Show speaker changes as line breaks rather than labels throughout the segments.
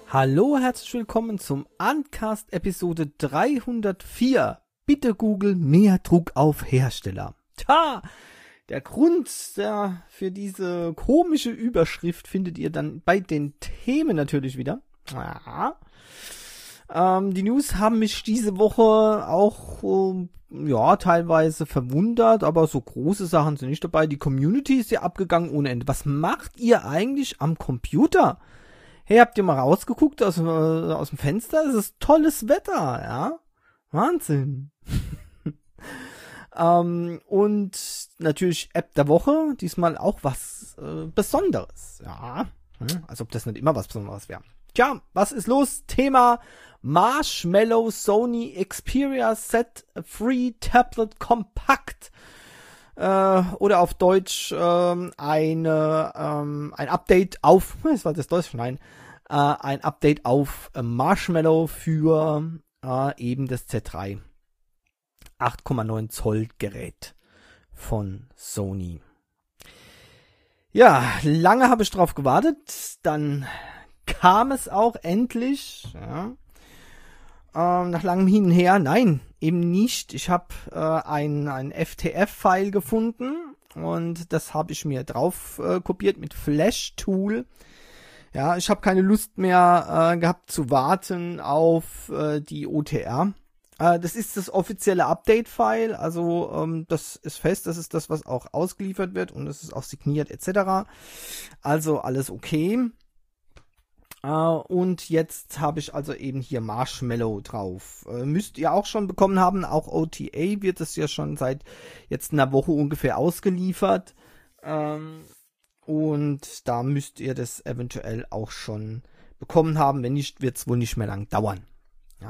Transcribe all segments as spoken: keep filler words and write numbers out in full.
Hallo, herzlich willkommen zum Uncast Episode dreihundertvier. Bitte Google mehr Druck auf Hersteller. Tja, der Grund der, für diese komische Überschrift findet ihr dann bei den Themen natürlich wieder. Ja. Ähm, die News haben mich diese Woche auch äh, ja teilweise verwundert, aber so große Sachen sind nicht dabei. Die Community ist ja abgegangen ohne Ende. Was macht ihr eigentlich am Computer? Hey, habt ihr mal rausgeguckt aus, äh, aus dem Fenster? Es ist tolles Wetter, ja? Wahnsinn. ähm, und natürlich App der Woche, diesmal auch was äh, Besonderes, ja? Hm, als ob das nicht immer was Besonderes wäre. Tja, was ist los? Thema Marshmallow Sony Xperia Z Free Tablet Compact. Äh, oder auf Deutsch ähm, eine ähm, ein Update auf, was war das Deutsch? Nein, äh, ein Update auf äh, Marshmallow für äh, eben das Z drei acht Komma neun Zoll Gerät von Sony. Ja, lange habe ich drauf gewartet, dann kam es auch endlich, ja. Ähm, nach langem Hin und Her, nein, eben nicht. Ich habe äh, ein, ein F T F-File gefunden und das habe ich mir drauf äh, kopiert mit Flash Tool. Ja, ich habe keine Lust mehr äh, gehabt zu warten auf äh, die O T R. Äh, das ist das offizielle Update-File, also ähm, das ist fest, das ist das, was auch ausgeliefert wird und das ist auch signiert et cetera. Also alles okay. Uh, und jetzt habe ich also eben hier Marshmallow drauf. Uh, müsst ihr auch schon bekommen haben. Auch O T A wird es ja schon seit jetzt einer Woche ungefähr ausgeliefert. Um, und da müsst ihr das eventuell auch schon bekommen haben. Wenn nicht, wird es wohl nicht mehr lang dauern. Ja.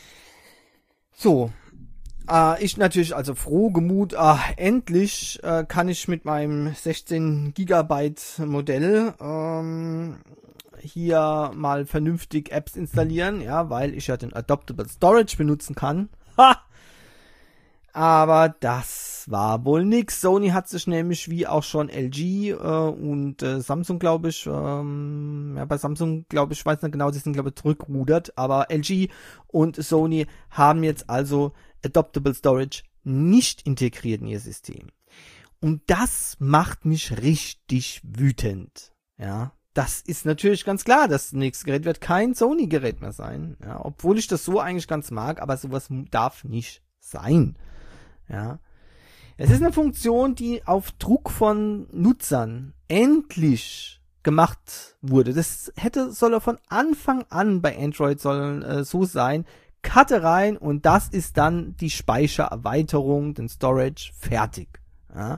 So. Uh, ich natürlich also frohgemut. Uh, endlich uh, kann ich mit meinem sechzehn Gigabyte Modell ähm, hier mal vernünftig Apps installieren, ja, weil ich ja den Adaptable Storage benutzen kann. Ha! Aber das war wohl nix. Sony hat sich nämlich wie auch schon L G äh, und äh, Samsung, glaube ich, ähm, ja, bei Samsung, glaube ich, weiß nicht genau, die sind, glaube ich, zurückrudert, aber L G und Sony haben jetzt also Adaptable Storage nicht integriert in ihr System. Und das macht mich richtig wütend, ja. Das ist natürlich ganz klar, das nächste Gerät wird kein Sony-Gerät mehr sein. Ja, obwohl ich das so eigentlich ganz mag, aber sowas darf nicht sein. Ja. Es ist eine Funktion, die auf Druck von Nutzern endlich gemacht wurde. Das hätte, soll von Anfang an bei Android sollen äh, so sein. Karte rein und das ist dann die Speichererweiterung, den Storage, fertig. Ja.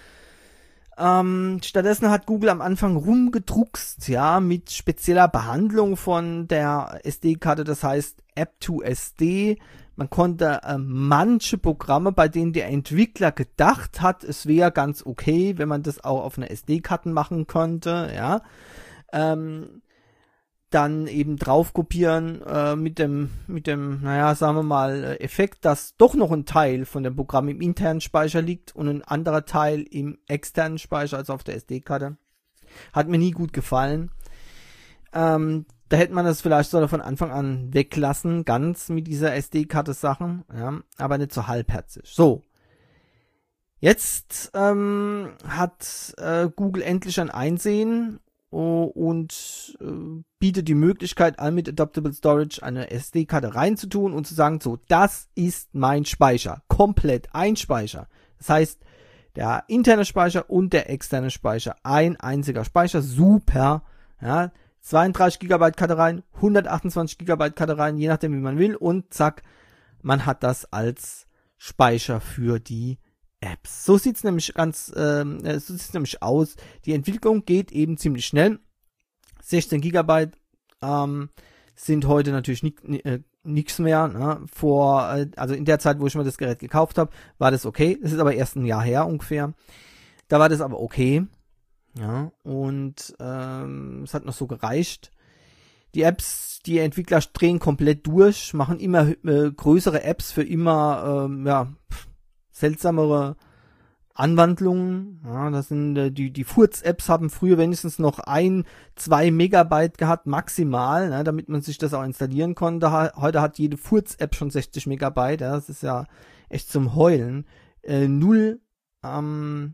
Ähm, stattdessen hat Google am Anfang rumgedruckst, ja, mit spezieller Behandlung von der S D-Karte, das heißt App to S D. Man konnte äh, manche Programme, bei denen der Entwickler gedacht hat, es wäre ganz okay, wenn man das auch auf einer S D-Karte machen könnte, ja, ähm, dann eben drauf kopieren äh, mit dem, mit dem, naja, sagen wir mal, Effekt, dass doch noch ein Teil von dem Programm im internen Speicher liegt und ein anderer Teil im externen Speicher, also auf der S D-Karte. Hat mir nie gut gefallen. Ähm, da hätte man das vielleicht sogar von Anfang an weglassen, ganz mit dieser S D-Karte-Sachen, ja, aber nicht so halbherzig. So. Jetzt ähm, hat äh, Google endlich ein Einsehen und äh, bietet die Möglichkeit an, mit Adaptable Storage eine S D-Karte reinzutun und zu sagen, so, das ist mein Speicher, komplett ein Speicher. Das heißt, der interne Speicher und der externe Speicher, ein einziger Speicher, super, ja, zweiunddreißig Gigabyte Karte rein, hundertachtundzwanzig Gigabyte Karte rein, je nachdem wie man will und zack, man hat das als Speicher für die Apps. So sieht's nämlich ganz, ähm, so sieht's nämlich aus. Die Entwicklung geht eben ziemlich schnell. sechzehn Gigabyte ähm, sind heute natürlich nichts äh, nix mehr. Ne? Vor, äh, also in der Zeit, wo ich mir das Gerät gekauft habe, war das okay. Das ist aber erst ein Jahr her ungefähr. Da war das aber okay. Ja, und ähm, es hat noch so gereicht. Die Apps, die Entwickler drehen komplett durch, machen immer äh, größere Apps für immer ähm, ja, seltsamere Anwandlungen. Ja, das sind äh, die die Furz-Apps haben früher wenigstens noch ein, zwei Megabyte gehabt maximal, ne, damit man sich das auch installieren konnte. Ha- heute hat jede Furz-App schon sechzig Megabyte. Ja, das ist ja echt zum Heulen. Äh, null ähm,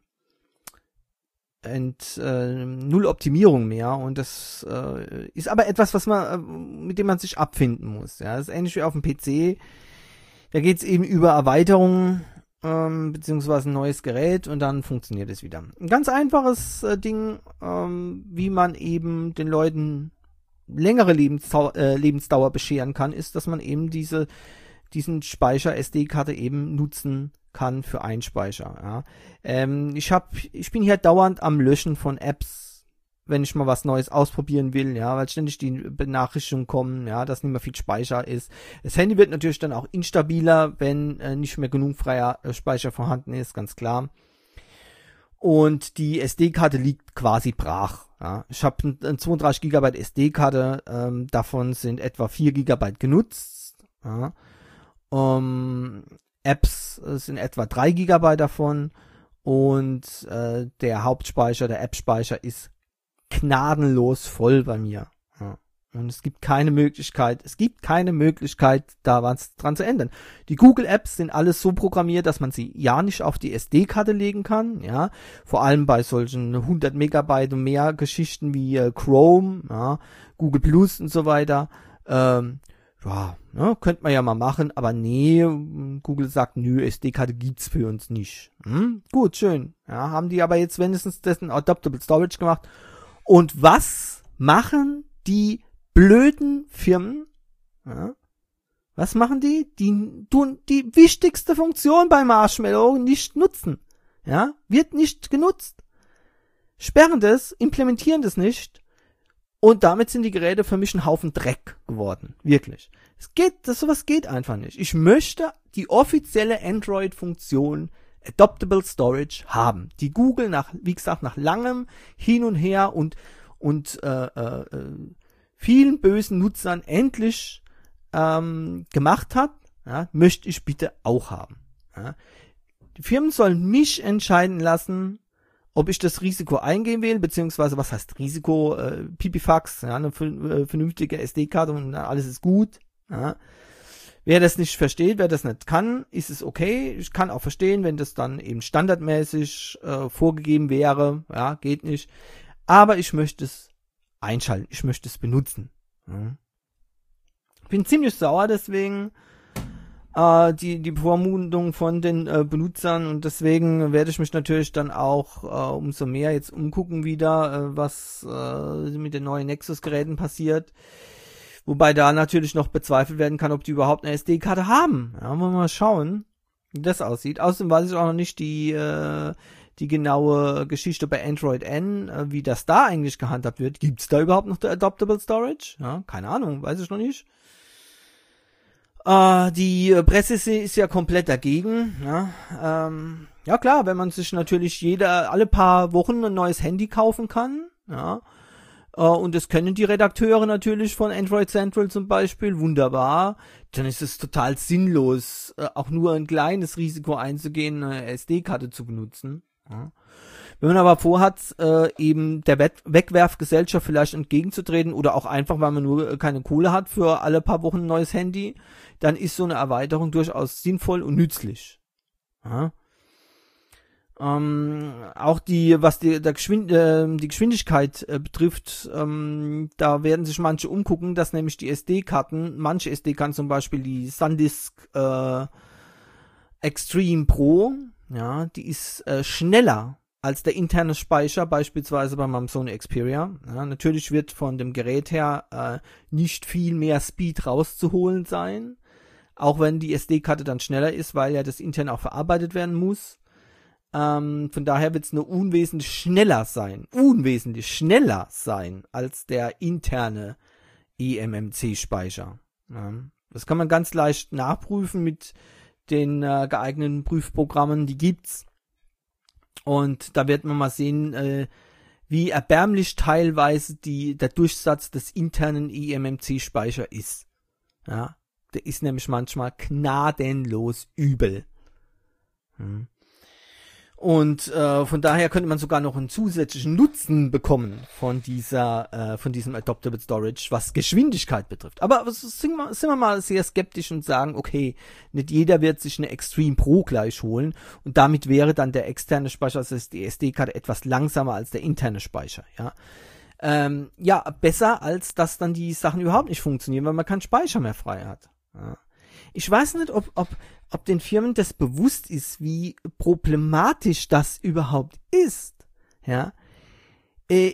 Ent, äh, null Optimierung mehr, und das äh, ist aber etwas, was man, äh, mit dem man sich abfinden muss. Ja, das ist ähnlich wie auf dem P C. Da geht's eben über Erweiterungen, ähm, beziehungsweise ein neues Gerät, und dann funktioniert es wieder. Ein ganz einfaches äh, Ding, ähm, wie man eben den Leuten längere Lebensdauer, äh, Lebensdauer bescheren kann, ist, dass man eben diese diesen Speicher S D-Karte eben nutzen kann für Einspeicher. Ja. Ähm, ich hab, ich bin hier dauernd am Löschen von Apps, wenn ich mal was Neues ausprobieren will, ja, weil ständig die Benachrichtigungen kommen, ja, dass nicht mehr viel Speicher ist. Das Handy wird natürlich dann auch instabiler, wenn äh, nicht mehr genug freier äh, Speicher vorhanden ist, ganz klar. Und die S D-Karte liegt quasi brach. Ja. Ich habe ein, ein zweiunddreißig Gigabyte S D-Karte, ähm, davon sind etwa vier Gigabyte genutzt. Ja. Um, Apps sind etwa drei Gigabyte davon, und äh, der Hauptspeicher, der App-Speicher ist gnadenlos voll bei mir. Ja. Und es gibt keine Möglichkeit, es gibt keine Möglichkeit, da was dran zu ändern. Die Google-Apps sind alles so programmiert, dass man sie ja nicht auf die S D-Karte legen kann, ja. Vor allem bei solchen hundert Megabyte und mehr Geschichten wie äh, Chrome, ja, Google Plus und so weiter. Ähm, ja, ne, könnte man ja mal machen, aber nee, Google sagt, nö, S D-Karte gibt's für uns nicht. Hm? Gut, schön. Ja, haben die aber jetzt wenigstens dessen Adaptable Storage gemacht. Und was machen die blöden Firmen? Ja, was machen die? Die tun die wichtigste Funktion bei Marshmallow nicht nutzen. Ja, wird nicht genutzt. Sperren das, implementieren das nicht. Und damit sind die Geräte für mich ein Haufen Dreck geworden. Wirklich. Es geht, das sowas geht einfach nicht. Ich möchte die offizielle Android-Funktion Adaptable Storage haben. Die Google nach, wie gesagt, nach langem Hin und Her und, und äh, äh, vielen bösen Nutzern endlich ähm, gemacht hat, ja, möchte ich bitte auch haben. Ja. Die Firmen sollen mich entscheiden lassen, ob ich das Risiko eingehen will, beziehungsweise was heißt Risiko, äh, Pipifax, ja, eine äh, vernünftige S D-Karte und alles ist gut. Ja. Wer das nicht versteht, wer das nicht kann, ist es okay. Ich kann auch verstehen, wenn das dann eben standardmäßig äh, vorgegeben wäre, ja, geht nicht. Aber ich möchte es einschalten, ich möchte es benutzen. Ja. Bin ziemlich sauer deswegen, Uh, die die Vormutung von den uh, Benutzern, und deswegen werde ich mich natürlich dann auch uh, umso mehr jetzt umgucken wieder, uh, was uh, mit den neuen Nexus-Geräten passiert. Wobei da natürlich noch bezweifelt werden kann, ob die überhaupt eine S D-Karte haben. Ja, wollen wir mal schauen, wie das aussieht. Außerdem weiß ich auch noch nicht die uh, die genaue Geschichte bei Android N, uh, wie das da eigentlich gehandhabt wird. Gibt's da überhaupt noch der Adaptable Storage? Ja, keine Ahnung, weiß ich noch nicht. Uh, die Presse ist ja komplett dagegen. Ja, ähm, ja klar, wenn man sich natürlich jeder alle paar Wochen ein neues Handy kaufen kann, ja, uh, und das können die Redakteure natürlich von Android Central zum Beispiel wunderbar, dann ist es total sinnlos, uh, auch nur ein kleines Risiko einzugehen, eine S D-Karte zu benutzen. Ja. Wenn man aber vorhat, äh, eben der We- Wegwerfgesellschaft vielleicht entgegenzutreten, oder auch einfach, weil man nur äh, keine Kohle hat für alle paar Wochen ein neues Handy, dann ist so eine Erweiterung durchaus sinnvoll und nützlich. Ja. Ähm, auch die, was die, der Geschwind, äh, die Geschwindigkeit äh, betrifft, ähm, da werden sich manche umgucken, dass nämlich die S D-Karten, manche S D-Karten, zum Beispiel die SanDisk äh, Extreme Pro, ja, die ist äh, schneller als der interne Speicher, beispielsweise bei meinem Sony Xperia. Ja, natürlich wird von dem Gerät her äh, nicht viel mehr Speed rauszuholen sein, auch wenn die S D-Karte dann schneller ist, weil ja das intern auch verarbeitet werden muss. Ähm, von daher wird es nur unwesentlich schneller sein, unwesentlich schneller sein als der interne E M M C-Speicher. Ja, das kann man ganz leicht nachprüfen mit den äh, geeigneten Prüfprogrammen, die gibt's. Und da wird man mal sehen, äh, wie erbärmlich teilweise die, der Durchsatz des internen E M M C-Speicher ist. Ja, der ist nämlich manchmal gnadenlos übel. Hm. Und äh, von daher könnte man sogar noch einen zusätzlichen Nutzen bekommen von dieser, äh, von diesem Adaptable Storage, was Geschwindigkeit betrifft. Aber sind wir, sind wir mal sehr skeptisch und sagen, okay, nicht jeder wird sich eine Extreme Pro gleich holen und damit wäre dann der externe Speicher, also die S D-Karte, etwas langsamer als der interne Speicher, ja. Ähm, ja, besser als dass dann die Sachen überhaupt nicht funktionieren, weil man keinen Speicher mehr frei hat. Ja. Ich weiß nicht, ob, ob, ob den Firmen das bewusst ist, wie problematisch das überhaupt ist. Ja, äh,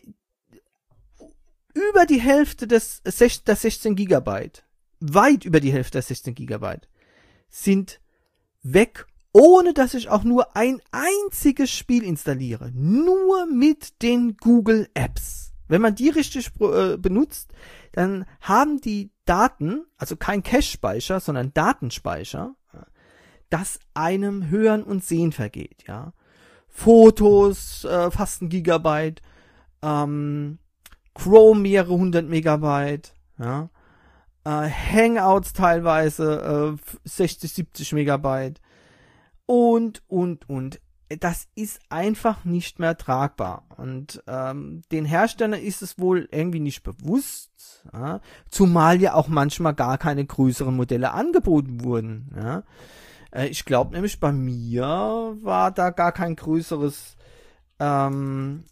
über die Hälfte des der sechzehn Gigabyte, weit über die Hälfte der sechzehn Gigabyte, sind weg, ohne dass ich auch nur ein einziges Spiel installiere. Nur mit den Google Apps. Wenn man die richtig äh, benutzt, dann haben die Daten, also kein Cache-Speicher, sondern Datenspeicher, das einem Hören und Sehen vergeht, ja. Fotos, äh, fast ein Gigabyte, ähm, Chrome mehrere hundert Megabyte, ja. Äh, Hangouts teilweise äh, sechzig, siebzig Megabyte und, und, und. Das ist einfach nicht mehr tragbar. Und ähm, den Herstellern ist es wohl irgendwie nicht bewusst, ja? Zumal ja auch manchmal gar keine größeren Modelle angeboten wurden. Ja? Äh, ich glaube nämlich, bei mir war da gar kein größeres ähm,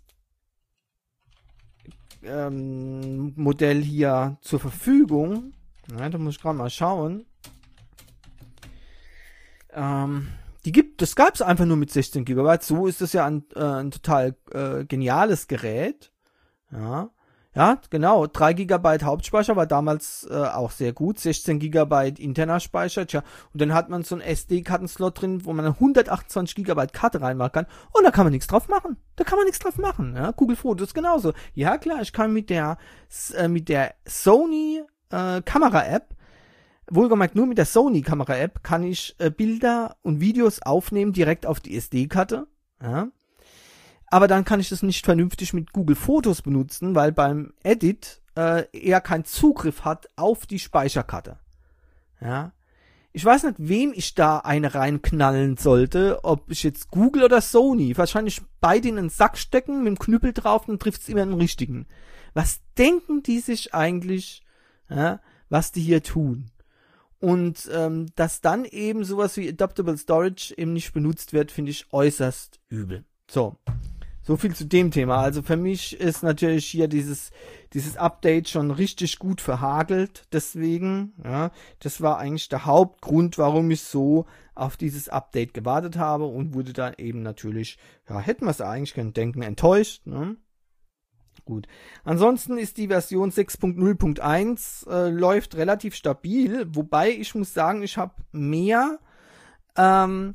ähm, Modell hier zur Verfügung. Ja, da muss ich gerade mal schauen. Ähm, Die gibt, das gab es einfach nur mit sechzehn Gigabyte. So ist das ja ein, äh, ein total äh, geniales Gerät. Ja, ja, genau. drei Gigabyte Hauptspeicher war damals äh, auch sehr gut. sechzehn Gigabyte interner Speicher. Tja, und dann hat man so einen S D-Kartenslot drin, wo man eine hundertachtundzwanzig Gigabyte Karte reinmachen kann. Und da kann man nichts drauf machen. Da kann man nichts drauf machen. Ja, Google Fotos genauso. Ja, klar, ich kann mit der äh, mit der Sony äh, Kamera-App, wohlgemerkt nur mit der Sony-Kamera-App, kann ich äh, Bilder und Videos aufnehmen direkt auf die S D-Karte. Ja. Aber dann kann ich das nicht vernünftig mit Google Fotos benutzen, weil beim Edit äh, er keinen Zugriff hat auf die Speicherkarte. Ja. Ich weiß nicht, wem ich da eine reinknallen sollte, ob ich jetzt Google oder Sony, wahrscheinlich beide in den Sack stecken, mit dem Knüppel drauf, dann trifft es immer den richtigen. Was denken die sich eigentlich, ja, was die hier tun? Und ähm, dass dann eben sowas wie Adaptable Storage eben nicht benutzt wird, finde ich äußerst übel. So, so viel zu dem Thema. Also für mich ist natürlich hier dieses dieses Update schon richtig gut verhagelt. Deswegen, ja, das war eigentlich der Hauptgrund, warum ich so auf dieses Update gewartet habe und wurde dann eben natürlich, ja, hätten wir es eigentlich können denken, enttäuscht, ne? Gut. Ansonsten ist die Version sechs Punkt null Punkt eins äh, läuft relativ stabil, wobei ich muss sagen, ich habe mehr ähm,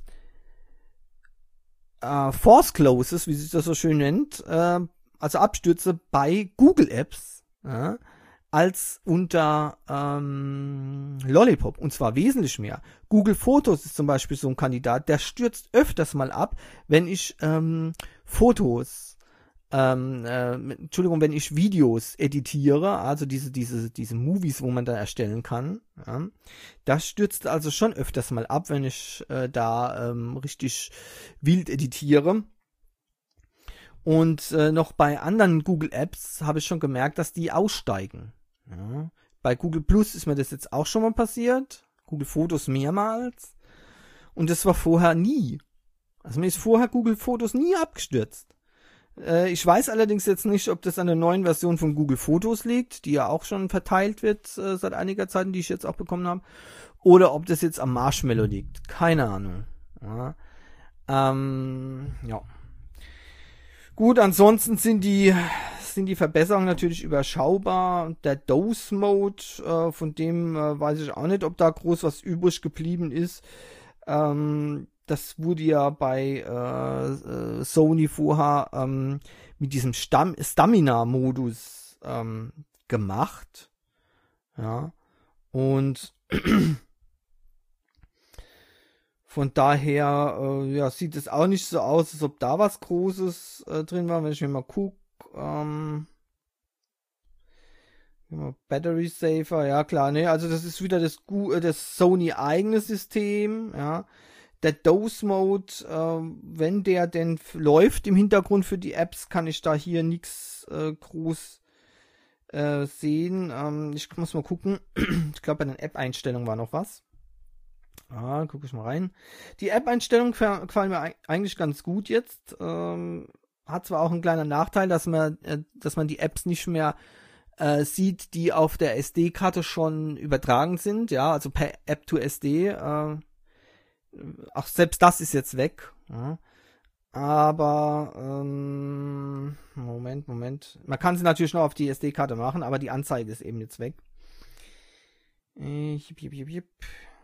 äh, Force Closes, wie sich das so schön nennt, äh, also Abstürze bei Google Apps, äh, als unter ähm, Lollipop, und zwar wesentlich mehr. Google Fotos ist zum Beispiel so ein Kandidat, der stürzt öfters mal ab, wenn ich ähm, Fotos Ähm, äh, Entschuldigung, wenn ich Videos editiere, also diese, diese, diese Movies, wo man da erstellen kann, ja, das stürzt also schon öfters mal ab, wenn ich äh, da ähm, richtig wild editiere. Und äh, noch bei anderen Google Apps habe ich schon gemerkt, dass die aussteigen. Ja. Bei Google Plus ist mir das jetzt auch schon mal passiert. Google Fotos mehrmals. Und das war vorher nie. Also mir ist vorher Google Fotos nie abgestürzt. Ich weiß allerdings jetzt nicht, ob das an der neuen Version von Google Fotos liegt, die ja auch schon verteilt wird äh, seit einiger Zeit, die ich jetzt auch bekommen habe, oder ob das jetzt am Marshmallow liegt. Keine Ahnung. Ja. Ähm, ja. Gut, ansonsten sind die sind die Verbesserungen natürlich überschaubar. Der Dose-Mode, äh, von dem äh, weiß ich auch nicht, ob da groß was übrig geblieben ist. Ähm, Das wurde ja bei äh, äh, Sony vorher ähm, mit diesem Stam- Stamina-Modus ähm, gemacht. Ja. Und von daher äh, ja, sieht es auch nicht so aus, als ob da was Großes äh, drin war. Wenn ich mir mal gucke, ähm, Battery Saver, ja klar, ne, also das ist wieder das, das Sony eigene System, ja. der Dose-Mode, äh, wenn der denn f- läuft im Hintergrund für die Apps, kann ich da hier nichts äh, groß äh, sehen. Ähm, ich muss mal gucken. Ich glaube, bei den App-Einstellungen war noch was. Ah, gucke ich mal rein. Die App-Einstellungen gefallen gefallen mir eig- eigentlich ganz gut jetzt. Ähm, hat zwar auch einen kleinen Nachteil, dass man, äh, dass man die Apps nicht mehr äh, sieht, die auf der S D-Karte schon übertragen sind. Ja, also per App to S D. Äh, auch selbst das ist jetzt weg. Ja. Aber, ähm, Moment, Moment. Man kann sie natürlich noch auf die S D-Karte machen, aber die Anzeige ist eben jetzt weg. Äh, jip, jip, jip, jip.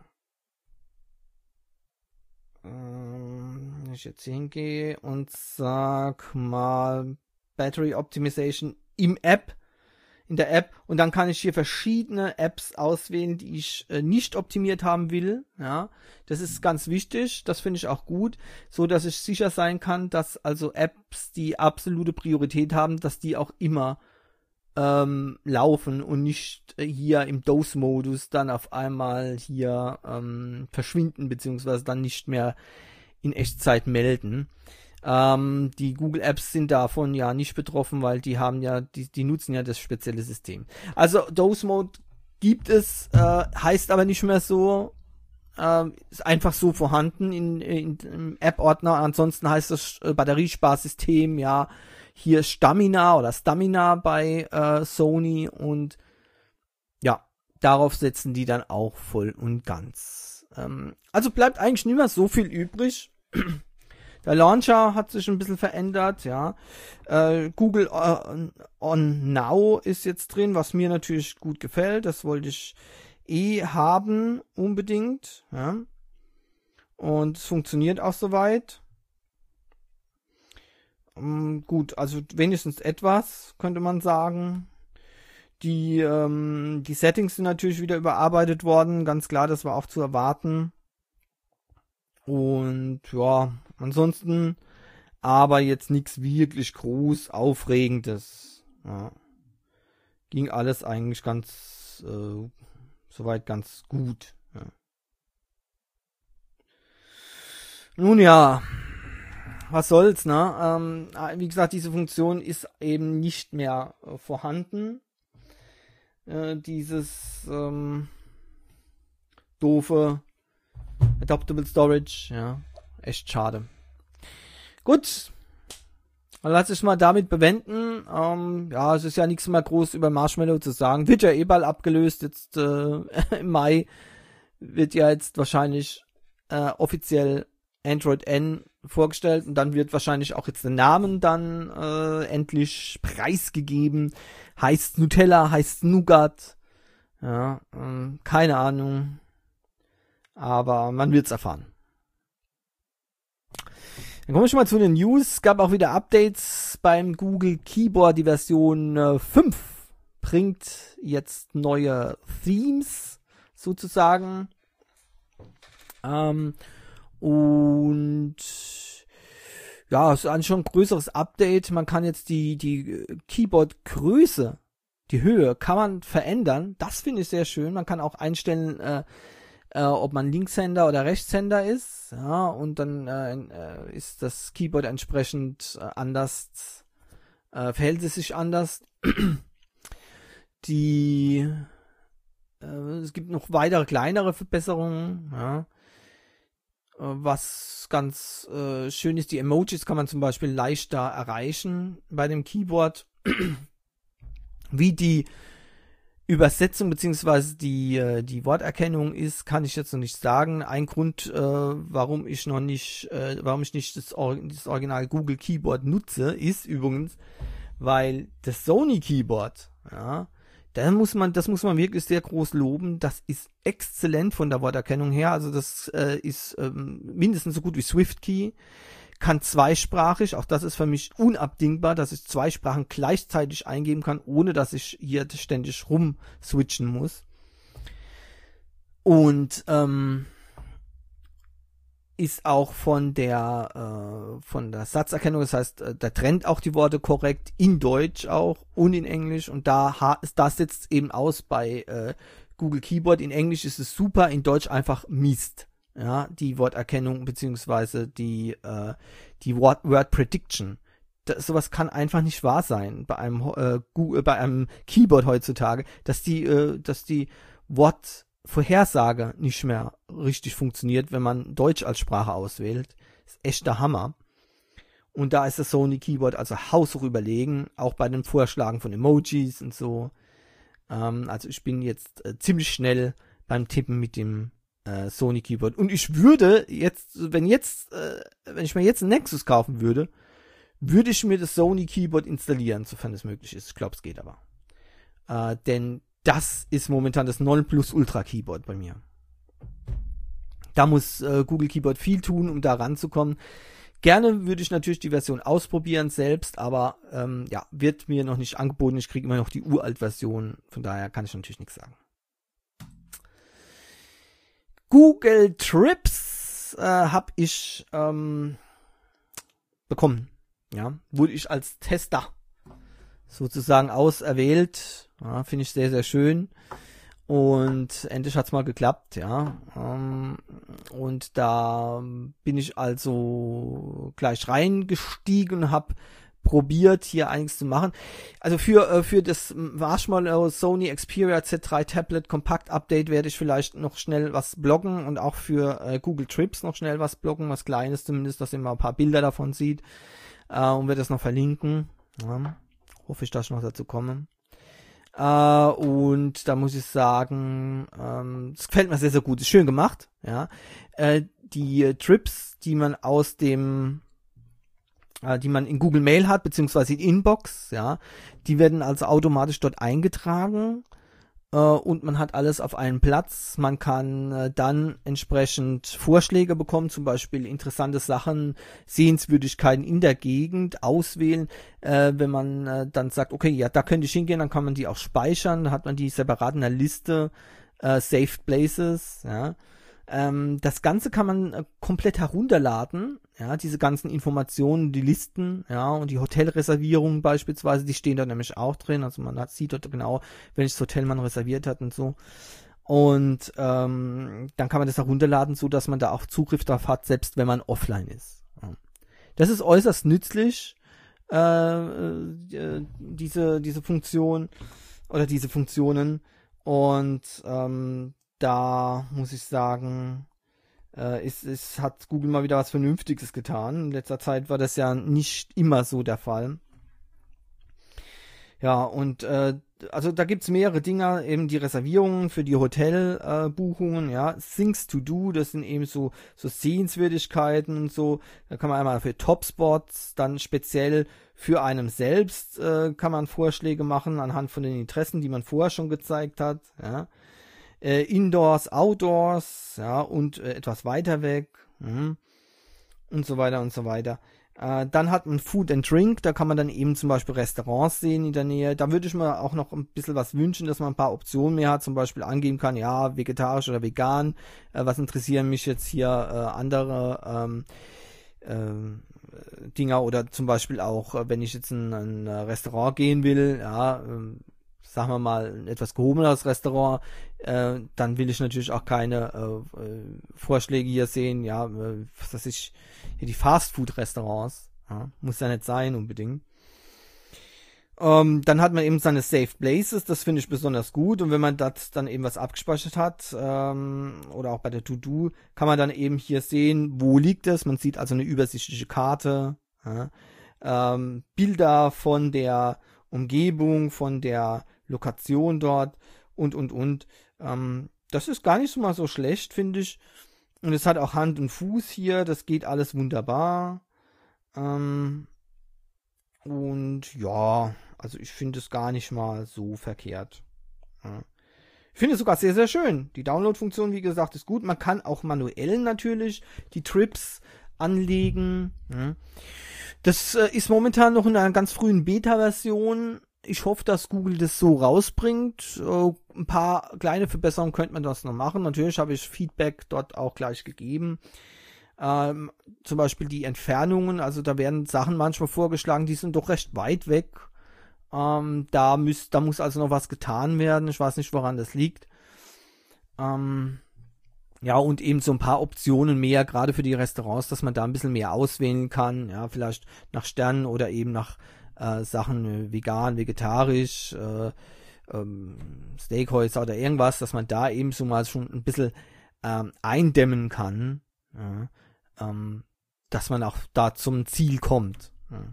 Ähm, wenn ich jetzt hier hingehe und sag mal Battery Optimization im App, in der App, und dann kann ich hier verschiedene Apps auswählen, die ich äh, nicht optimiert haben will. Ja, das ist ganz wichtig, das finde ich auch gut, so dass ich sicher sein kann, dass also Apps, die absolute Priorität haben, dass die auch immer ähm, laufen und nicht äh, hier im Dose-Modus dann auf einmal hier ähm, verschwinden, beziehungsweise dann nicht mehr in Echtzeit melden. Ähm, die Google Apps sind davon ja nicht betroffen, weil die haben ja, die, die nutzen ja das spezielle System. Also Dose Mode gibt es, äh, heißt aber nicht mehr so, äh, ist einfach so vorhanden in, in, im App-Ordner. Ansonsten heißt das äh, Batteriesparsystem, ja, hier Stamina oder Stamina bei äh, Sony, und ja, darauf setzen die dann auch voll und ganz. Ähm, also bleibt eigentlich nicht mehr so viel übrig. Der Launcher hat sich ein bisschen verändert, ja. Äh, Google on, on Now ist jetzt drin, was mir natürlich gut gefällt. Das wollte ich eh haben, unbedingt, ja. Und es funktioniert auch soweit. Ähm, gut, also wenigstens etwas, könnte man sagen. Die, ähm, die Settings sind natürlich wieder überarbeitet worden, ganz klar, das war auch zu erwarten. Und ja, ansonsten aber jetzt nichts wirklich groß Aufregendes. Ja. Ging alles eigentlich ganz äh, soweit ganz gut. Ja. Nun ja, was soll's, ne? Ähm, wie gesagt, diese Funktion ist eben nicht mehr äh, vorhanden. Äh, dieses ähm, doofe Adaptable Storage, ja, echt schade. Gut, dann lass ich mal damit bewenden. Ähm, ja, es ist ja nichts mehr groß über Marshmallow zu sagen. Wird ja eh bald abgelöst. Jetzt äh, im Mai wird ja jetzt wahrscheinlich äh, offiziell Android N vorgestellt, und dann wird wahrscheinlich auch jetzt der Namen dann äh, endlich preisgegeben. Heißt Nutella, heißt Nougat. Ja, ähm, keine Ahnung. Aber man wird's erfahren. Dann komme ich mal zu den News. Es gab auch wieder Updates beim Google Keyboard. Die Version äh, fünf bringt jetzt neue Themes sozusagen. Ähm, und ja, es ist eigentlich schon ein größeres Update. Man kann jetzt die, die Keyboard-Größe, die Höhe, kann man verändern. Das finde ich sehr schön. Man kann auch einstellen, äh, äh, ob man Linkshänder oder Rechtshänder ist. Ja, und dann äh, ist das Keyboard entsprechend äh, anders, äh, verhält es sich anders. Die äh, es gibt noch weitere kleinere Verbesserungen, ja. Was ganz äh, schön ist, die Emojis kann man zum Beispiel leichter erreichen bei dem Keyboard. Wie die Übersetzung bzw. die äh, die Worterkennung ist, kann ich jetzt noch nicht sagen. Ein Grund, äh, warum ich noch nicht, äh, warum ich nicht das, Or- das Original Google Keyboard nutze, ist übrigens, weil das Sony Keyboard, ja, da muss man, das muss man wirklich sehr groß loben. Das ist exzellent von der Worterkennung her. Also das äh, ist ähm, mindestens so gut wie SwiftKey. Kann zweisprachig. Auch das ist für mich unabdingbar, dass ich zwei Sprachen gleichzeitig eingeben kann, ohne dass ich hier ständig rumswitchen muss. Und ähm, ist auch von der äh, von der Satzerkennung, das heißt, äh, da trennt auch die Worte korrekt, in Deutsch auch und in Englisch, und da ha- das setzt eben aus bei äh, Google Keyboard. In Englisch ist es super, in Deutsch einfach Mist. ja, die Worterkennung beziehungsweise die, äh, die Word, Word Prediction. Das, sowas kann einfach nicht wahr sein bei einem, äh, Google, bei einem Keyboard heutzutage, dass die, äh, dass die Wortvorhersage nicht mehr richtig funktioniert, wenn man Deutsch als Sprache auswählt. Das ist echt der Hammer. Und da ist das Sony Keyboard also haushoch überlegen, auch bei den Vorschlagen von Emojis und so. Ähm, also ich bin jetzt äh, ziemlich schnell beim Tippen mit dem äh, Sony Keyboard. Und ich würde jetzt, wenn jetzt, äh, wenn ich mir jetzt ein Nexus kaufen würde, würde ich mir das Sony Keyboard installieren, sofern es möglich ist. Ich glaube, es geht aber. Äh, denn das ist momentan das Nonplusultra Keyboard bei mir. Da muss äh, Google Keyboard viel tun, um da ranzukommen. Gerne würde ich natürlich die Version ausprobieren selbst, aber ähm, ja, wird mir noch nicht angeboten. Ich kriege immer noch die Uralt-Version. Von daher kann ich natürlich nichts sagen. Google Trips äh, habe ich ähm, bekommen. Ja, wurde ich als Tester sozusagen auserwählt. Ja, finde ich sehr, sehr schön. Und endlich hat's mal geklappt, ja. Ähm, und da bin ich also gleich reingestiegen und habe probiert, hier einiges zu machen. Also für äh, für das Marshmallow Sony Xperia Z drei Tablet Compact Update werde ich vielleicht noch schnell was bloggen und auch für äh, Google Trips noch schnell was bloggen, was Kleines zumindest, dass ihr mal ein paar Bilder davon sieht. Äh, und werde das noch verlinken. Ja, hoffe ich, dass ich noch dazu komme. Uh, und da muss ich sagen, ähm, das gefällt mir sehr, sehr gut. Ist schön gemacht, ja. Äh, die äh, Trips, die man aus dem, äh, die man in Google Mail hat, beziehungsweise in Inbox, ja, die werden also automatisch dort eingetragen. Und man hat alles auf einen Platz. Man kann äh, dann entsprechend Vorschläge bekommen, zum Beispiel interessante Sachen, Sehenswürdigkeiten in der Gegend auswählen. Äh, wenn man äh, dann sagt, okay, ja, da könnte ich hingehen, dann kann man die auch speichern. Dann hat man die separat in der Liste, äh, Saved Places. Ja. Ähm, das Ganze kann man äh, komplett herunterladen. Ja, diese ganzen Informationen, die Listen, ja, und die Hotelreservierungen beispielsweise, die stehen da nämlich auch drin. Also man hat, sieht dort genau, welches Hotel man reserviert hat und so. Und ähm, dann kann man das herunterladen, so dass man da auch Zugriff darauf hat, selbst wenn man offline ist. Ja. Das ist äußerst nützlich, äh, äh, diese diese Funktion oder diese Funktionen. Und ähm, da muss ich sagen, äh, ist, ist, hat Google mal wieder was Vernünftiges getan. In letzter Zeit war das ja nicht immer so der Fall. Ja, und äh, also da gibt's mehrere Dinge, eben die Reservierungen für die Hotelbuchungen, äh, ja, Things to do, das sind eben so so Sehenswürdigkeiten und so. Da kann man einmal für Topspots, dann speziell für einem selbst äh, kann man Vorschläge machen anhand von den Interessen, die man vorher schon gezeigt hat, ja. Äh, Indoors, Outdoors, ja, und äh, etwas weiter weg, mh, und so weiter und so weiter. Äh, dann hat man Food and Drink, da kann man dann eben zum Beispiel Restaurants sehen in der Nähe. Da würde ich mir auch noch ein bisschen was wünschen, dass man ein paar Optionen mehr hat, zum Beispiel angeben kann, ja, vegetarisch oder vegan. Äh, was interessieren mich jetzt hier äh, andere ähm, äh, Dinger oder zum Beispiel auch, äh, wenn ich jetzt in ein Restaurant gehen will, ja, äh, sagen wir mal, ein etwas gehobeneres Restaurant, äh, dann will ich natürlich auch keine äh, äh, Vorschläge hier sehen, ja, äh, was weiß ich, hier die Fastfood-Restaurants, ja, muss ja nicht sein unbedingt. Ähm, dann hat man eben seine Saved Places, das finde ich besonders gut, und wenn man das dann eben was abgespeichert hat, ähm, oder auch bei der To-Do, kann man dann eben hier sehen, wo liegt es, man sieht also eine übersichtliche Karte, ja, ähm, Bilder von der Umgebung, von der Lokation dort und, und, und. Ähm, das ist gar nicht so mal so schlecht, finde ich. Und es hat auch Hand und Fuß hier, das geht alles wunderbar. Ähm, und ja, also ich finde es gar nicht mal so verkehrt. Ja. Ich finde es sogar sehr, sehr schön. Die Download-Funktion, wie gesagt, ist gut. Man kann auch manuell natürlich die Trips anlegen. Ja. Das äh, ist momentan noch in einer ganz frühen Beta-Version. Ich hoffe, dass Google das so rausbringt. Äh, ein paar kleine Verbesserungen könnte man das noch machen. Natürlich habe ich Feedback dort auch gleich gegeben. Ähm, zum Beispiel die Entfernungen. Also da werden Sachen manchmal vorgeschlagen, die sind doch recht weit weg. Ähm, da, müß, da muss also noch was getan werden. Ich weiß nicht, woran das liegt. Ähm, Ja, und eben so ein paar Optionen mehr, gerade für die Restaurants, dass man da ein bisschen mehr auswählen kann. Ja, vielleicht nach Sternen oder eben nach äh, Sachen äh, vegan, vegetarisch, äh, ähm, Steakhäuser oder irgendwas, dass man da eben so mal schon ein bisschen ähm, eindämmen kann, ja, ähm, dass man auch da zum Ziel kommt. Ja.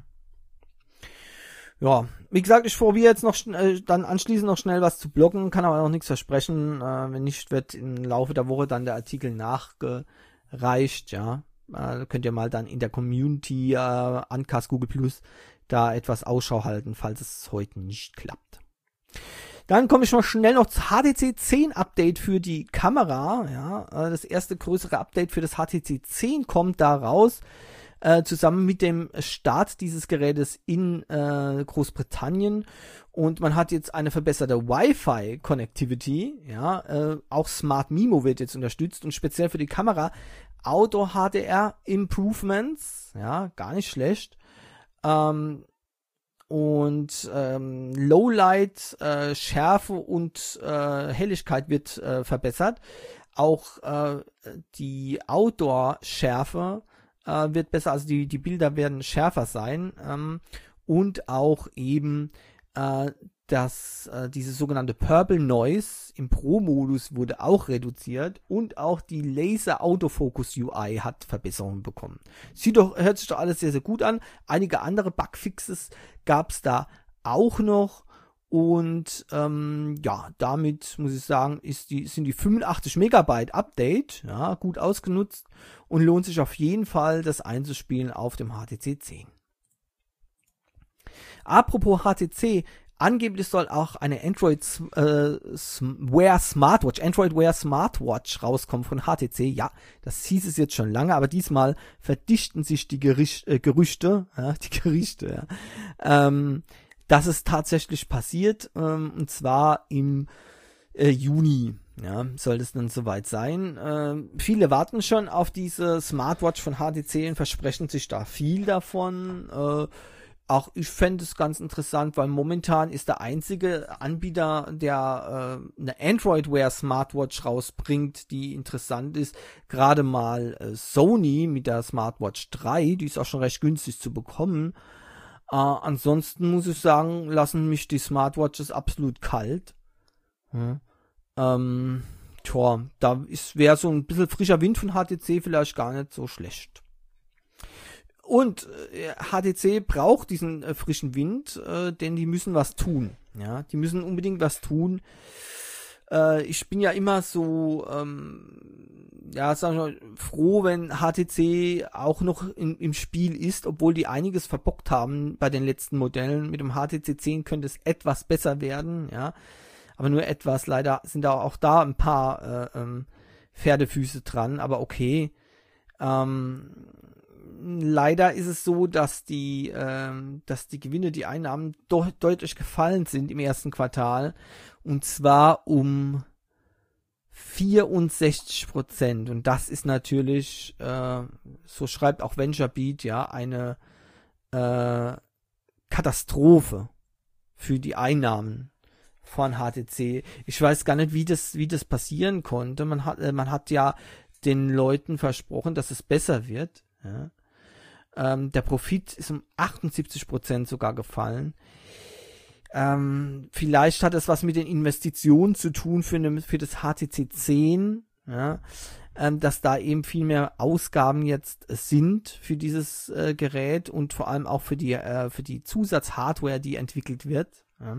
Ja, wie gesagt, ich probiere jetzt noch äh, dann anschließend noch schnell was zu bloggen, kann aber noch nichts versprechen. Äh, wenn nicht, wird im Laufe der Woche dann der Artikel nachgereicht, ja. Äh, könnt ihr mal dann in der Community äh, Ancast Google Plus da etwas Ausschau halten, falls es heute nicht klappt. Dann komme ich mal schnell noch zum H T C zehn Update für die Kamera, ja. Äh, das erste größere Update für das H T C zehn kommt da raus. Äh, zusammen mit dem Start dieses Gerätes in äh, Großbritannien, und man hat jetzt eine verbesserte Wi-Fi-Connectivity, ja, äh, auch Smart MIMO wird jetzt unterstützt, und speziell für die Kamera Auto-H D R-Improvements, ja, gar nicht schlecht, ähm, und ähm, Lowlight, äh, Schärfe und äh, Helligkeit wird äh, verbessert, auch äh, die Outdoor-Schärfe wird besser, also die, die Bilder werden schärfer sein, ähm, und auch eben äh, das, äh, diese sogenannte Purple Noise im Pro-Modus wurde auch reduziert, und auch die Laser Autofocus U I hat Verbesserungen bekommen. Sieht doch, hört sich doch alles sehr, sehr gut an. Einige andere Bugfixes gab es da auch noch. Und ähm, ja, damit muss ich sagen, ist die, sind die fünfundachtzig Megabyte Update ja, gut ausgenutzt und lohnt sich auf jeden Fall, das einzuspielen auf dem H T C zehn. Apropos H T C, angeblich soll auch eine Android äh, Wear Smartwatch, Android Wear Smartwatch rauskommen von H T C. Ja, das hieß es jetzt schon lange, aber diesmal verdichten sich die Gericht, äh, Gerüchte, ja, die Gerichte, ja. Ähm, dass es tatsächlich passiert, ähm, und zwar im äh, Juni, ja, soll es dann soweit sein. Ähm, viele warten schon auf diese Smartwatch von H T C und versprechen sich da viel davon. Äh, auch ich fände es ganz interessant, weil momentan ist der einzige Anbieter, der äh, eine Android Wear Smartwatch rausbringt, die interessant ist, gerade mal äh, Sony mit der Smartwatch drei, die ist auch schon recht günstig zu bekommen. Uh, ansonsten muss ich sagen, lassen mich die Smartwatches absolut kalt. Hm. Ähm, tja, da wäre so ein bisschen frischer Wind von H T C vielleicht gar nicht so schlecht. Und äh, H T C braucht diesen äh, frischen Wind, äh, denn die müssen was tun. Ja, die müssen unbedingt was tun. Äh, ich bin ja immer so, ähm, ja, sagen wir mal, froh, wenn H T C auch noch in, im Spiel ist, obwohl die einiges verbockt haben bei den letzten Modellen. Mit dem H T C zehn könnte es etwas besser werden, ja, aber nur etwas. Leider sind da auch da ein paar äh, ähm, Pferdefüße dran, aber okay. Ähm, leider ist es so, dass die, ähm, dass die Gewinne, die Einnahmen do- deutlich gefallen sind im ersten Quartal, und zwar um vierundsechzig Prozent, und das ist natürlich, äh, so schreibt auch VentureBeat, ja, eine äh, Katastrophe für die Einnahmen von H T C. Ich weiß gar nicht, wie das, wie das passieren konnte. Man hat, äh, man hat ja den Leuten versprochen, dass es besser wird. Ja. Ähm, der Profit ist um achtundsiebzig Prozent sogar gefallen. Ähm, vielleicht hat es was mit den Investitionen zu tun für, ne, für das H T C zehn, ja, ähm, dass da eben viel mehr Ausgaben jetzt sind für dieses äh, Gerät und vor allem auch für die, äh, für die Zusatzhardware, die entwickelt wird. Ja.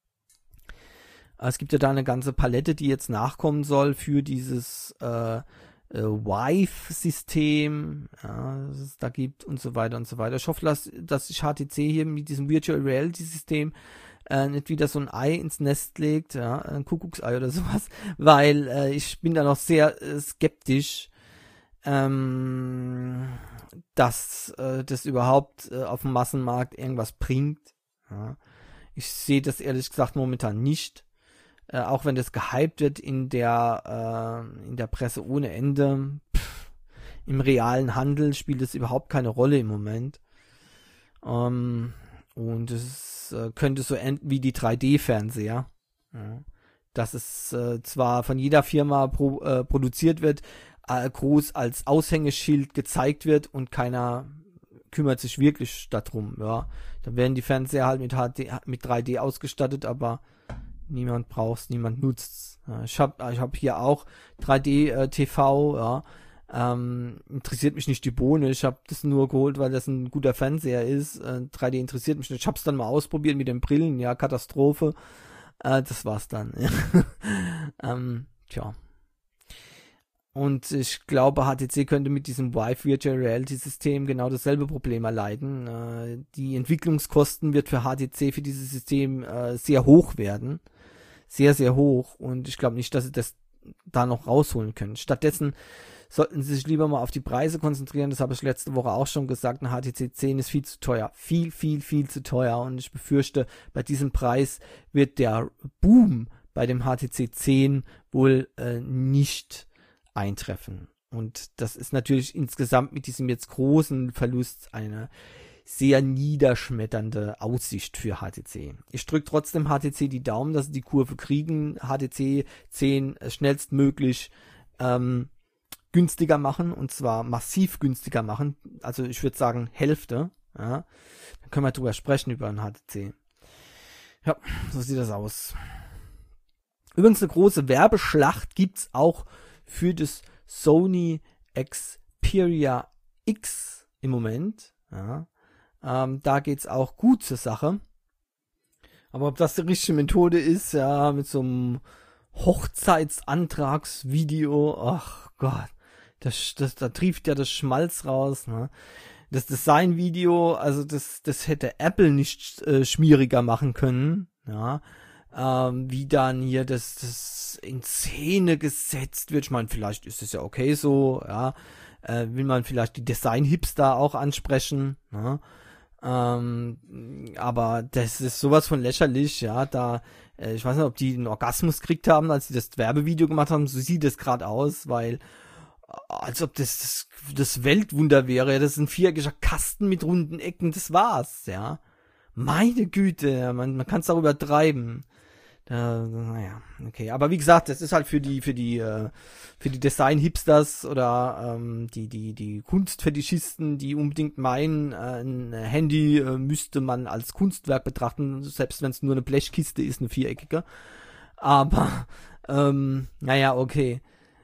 Es gibt ja da eine ganze Palette, die jetzt nachkommen soll für dieses äh, äh, Vive-System, ja, das es da gibt und so weiter und so weiter. Ich hoffe, dass, dass sich H T C hier mit diesem Virtual Reality System äh, nicht wieder so ein Ei ins Nest legt, ja, ein Kuckucksei oder sowas, weil äh, ich bin da noch sehr äh, skeptisch, ähm, dass äh, das überhaupt äh, auf dem Massenmarkt irgendwas bringt. Ja. Ich sehe das ehrlich gesagt momentan nicht. Äh, auch wenn das gehypt wird in der äh, in der Presse ohne Ende, pff, im realen Handel spielt es überhaupt keine Rolle im Moment. Ähm, und es äh, könnte so enden wie die drei D Fernseher. Ja. dass es äh, zwar von jeder Firma pro, äh, produziert wird, äh, groß als Aushängeschild gezeigt wird und keiner kümmert sich wirklich darum, ja. Dann werden die Fernseher halt mit H D, mit drei D ausgestattet, aber niemand braucht's, niemand nutzt. Ja, ich habe ich hab hier auch drei D äh, T V, ja. Ähm, interessiert mich nicht die Bohne. Ich habe das nur geholt, weil das ein guter Fernseher ist. Äh, drei D interessiert mich nicht. Ich habe es dann mal ausprobiert mit den Brillen, ja, Katastrophe. Äh, das war's dann. ähm, tja. Und ich glaube, H T C könnte mit diesem Vive Virtual Reality System genau dasselbe Problem erleiden. Äh, die Entwicklungskosten wird für H T C für dieses System äh, sehr hoch werden. Sehr, sehr hoch. Und ich glaube nicht, dass sie das da noch rausholen können. Stattdessen sollten sie sich lieber mal auf die Preise konzentrieren. Das habe ich letzte Woche auch schon gesagt. Ein H T C zehn ist viel zu teuer. Viel, viel, viel zu teuer. Und ich befürchte, bei diesem Preis wird der Boom bei dem H T C zehn wohl äh, nicht eintreffen. Und das ist natürlich insgesamt mit diesem jetzt großen Verlust eine sehr niederschmetternde Aussicht für H T C. Ich drücke trotzdem H T C die Daumen, dass sie die Kurve kriegen, H T C zehn schnellstmöglich ähm, günstiger machen, und zwar massiv günstiger machen. Also ich würde sagen Hälfte. Ja. Dann können wir drüber sprechen, über ein H T C. Ja, so sieht das aus. Übrigens eine große Werbeschlacht gibt's auch für das Sony Xperia X im Moment. Ja. Ähm, da geht's auch gut zur Sache. Aber ob das die richtige Methode ist, ja, mit so einem Hochzeitsantragsvideo, ach Gott, das, das, da trieft ja das Schmalz raus, ne? Das Designvideo, also das, das hätte Apple nicht äh, schmieriger machen können, ja. Ähm, wie dann hier das, das in Szene gesetzt wird. Ich meine, vielleicht ist es ja okay so, ja. Äh, will man vielleicht die Design-Hipster auch ansprechen, ne? Ähm, aber das ist sowas von lächerlich, ja, da, äh, ich weiß nicht, ob die einen Orgasmus gekriegt haben, als sie das Werbevideo gemacht haben, so sieht es gerade aus, weil, als ob das, das das Weltwunder wäre, ja, das ist ein viereckiger Kasten mit runden Ecken, das war's, ja. Meine Güte, man, man kann es darüber treiben. Da, naja, okay. Aber wie gesagt, das ist halt für die, für die, äh, für die Design-Hipsters oder ähm, die, die, die Kunstfetischisten, die unbedingt meinen, äh, ein Handy äh, müsste man als Kunstwerk betrachten, selbst wenn es nur eine Blechkiste ist, eine viereckige. Aber, ähm, naja, okay.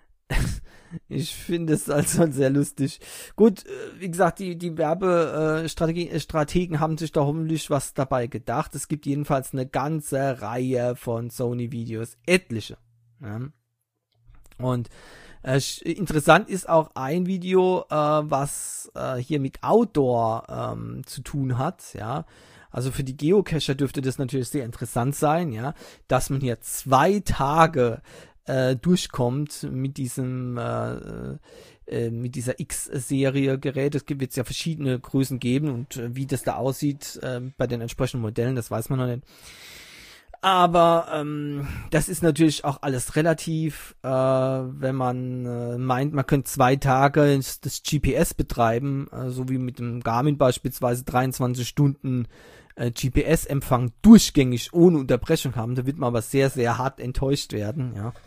Ich finde es also sehr lustig. Gut, wie gesagt, die, die Werbestrategen haben sich da hoffentlich was dabei gedacht. Es gibt jedenfalls eine ganze Reihe von Sony-Videos, etliche. Ja. Und äh, interessant ist auch ein Video, äh, was äh, hier mit Outdoor ähm, zu tun hat, ja. Also für die Geocacher dürfte das natürlich sehr interessant sein, ja, dass man hier zwei Tage Äh, durchkommt mit diesem äh, äh, mit dieser X-Serie Gerät. Es wird ja verschiedene Größen geben und äh, wie das da aussieht äh, bei den entsprechenden Modellen, das weiß man noch nicht. Aber ähm, das ist natürlich auch alles relativ, äh, wenn man äh, meint, man könnte zwei Tage das G P S betreiben, äh, so wie mit dem Garmin beispielsweise dreiundzwanzig Stunden äh, G P S-Empfang durchgängig ohne Unterbrechung haben. Da wird man aber sehr, sehr hart enttäuscht werden, ja.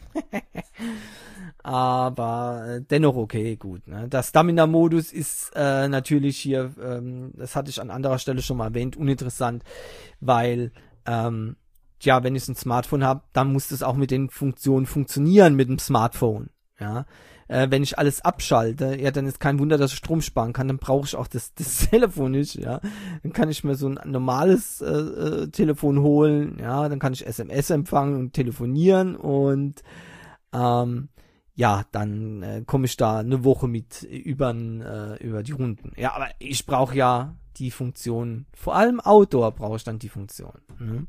Aber äh, dennoch okay, gut. Ne? Der Stamina-Modus ist äh, natürlich hier, ähm, das hatte ich an anderer Stelle schon mal erwähnt, uninteressant, weil ähm, ja, wenn ich ein Smartphone habe, dann muss das auch mit den Funktionen funktionieren mit dem Smartphone. Ja, äh, wenn ich alles abschalte, ja, dann ist kein Wunder, dass ich Strom sparen kann. Dann brauche ich auch das, das Telefon nicht. Ja, dann kann ich mir so ein normales äh, äh, Telefon holen. Ja, dann kann ich S M S empfangen und telefonieren und ähm, ja, dann äh, komme ich da eine Woche mit über äh, über die Runden. Ja, aber ich brauche ja die Funktion. Vor allem Outdoor brauche ich dann die Funktion. Ne?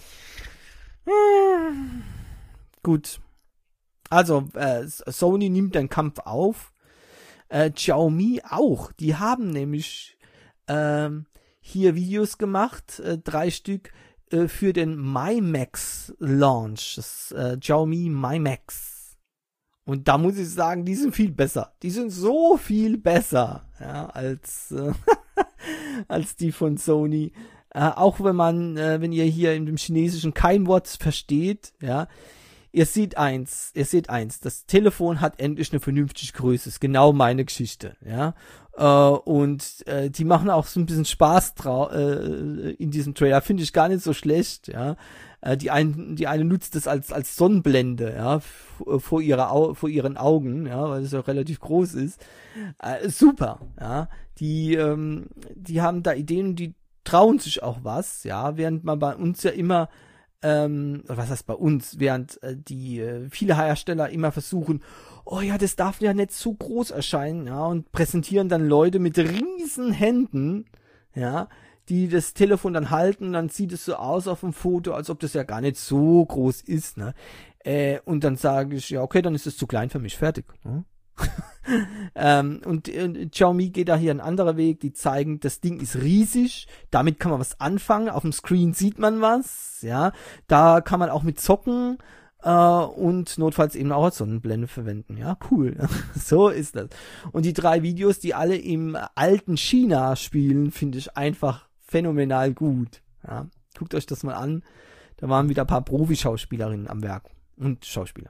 Hm. Gut. Also, äh, Sony nimmt den Kampf auf. Äh, Xiaomi auch. Die haben nämlich ähm, hier Videos gemacht, äh, drei Stück, äh, für den Mi Max Launch. Das äh, Xiaomi Mi Max. Und da muss ich sagen, die sind viel besser. Die sind so viel besser, ja, als, äh, als die von Sony. Äh, auch wenn man, äh, wenn ihr hier in dem Chinesischen kein Wort versteht, ja, ihr seht eins, ihr seht eins, das Telefon hat endlich eine vernünftige Größe, ist genau meine Geschichte, ja. Äh, und äh, die machen auch so ein bisschen Spaß trau äh, in diesem Trailer, finde ich gar nicht so schlecht, ja. Äh, die, ein, die eine nutzt das als als Sonnenblende, ja, vor ihrer Au vor ihren Augen, ja, weil es ja relativ groß ist. Äh, super, ja. Die ähm, die haben da Ideen, die trauen sich auch was, ja, während man bei uns ja immer Ähm, was heißt bei uns, während äh, die äh, viele Hersteller immer versuchen, oh ja, das darf ja nicht zu groß erscheinen, ja, und präsentieren dann Leute mit riesen Händen, ja, die das Telefon dann halten, dann sieht es so aus auf dem Foto, als ob das ja gar nicht so groß ist, ne, äh, und dann sage ich, ja, okay, dann ist es zu klein für mich, fertig, ne? ähm, und äh, Xiaomi geht da hier ein anderer Weg, die zeigen, das Ding ist riesig, damit kann man was anfangen, auf dem Screen sieht man was, ja, da kann man auch mit zocken äh, und notfalls eben auch als Sonnenblende verwenden, ja, cool, so ist das. Und die drei Videos, die alle im alten China spielen, finde ich einfach phänomenal gut, ja, guckt euch das mal an, da waren wieder ein paar Profi-Schauspielerinnen am Werk und Schauspieler.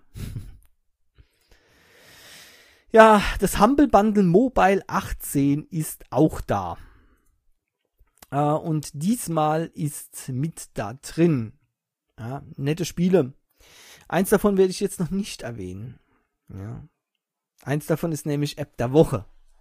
Ja, das Humble Bundle Mobile achtzehn ist auch da. Äh, und diesmal ist mit da drin. Ja, nette Spiele. Eins davon werde ich jetzt noch nicht erwähnen. Ja. Eins davon ist nämlich App der Woche.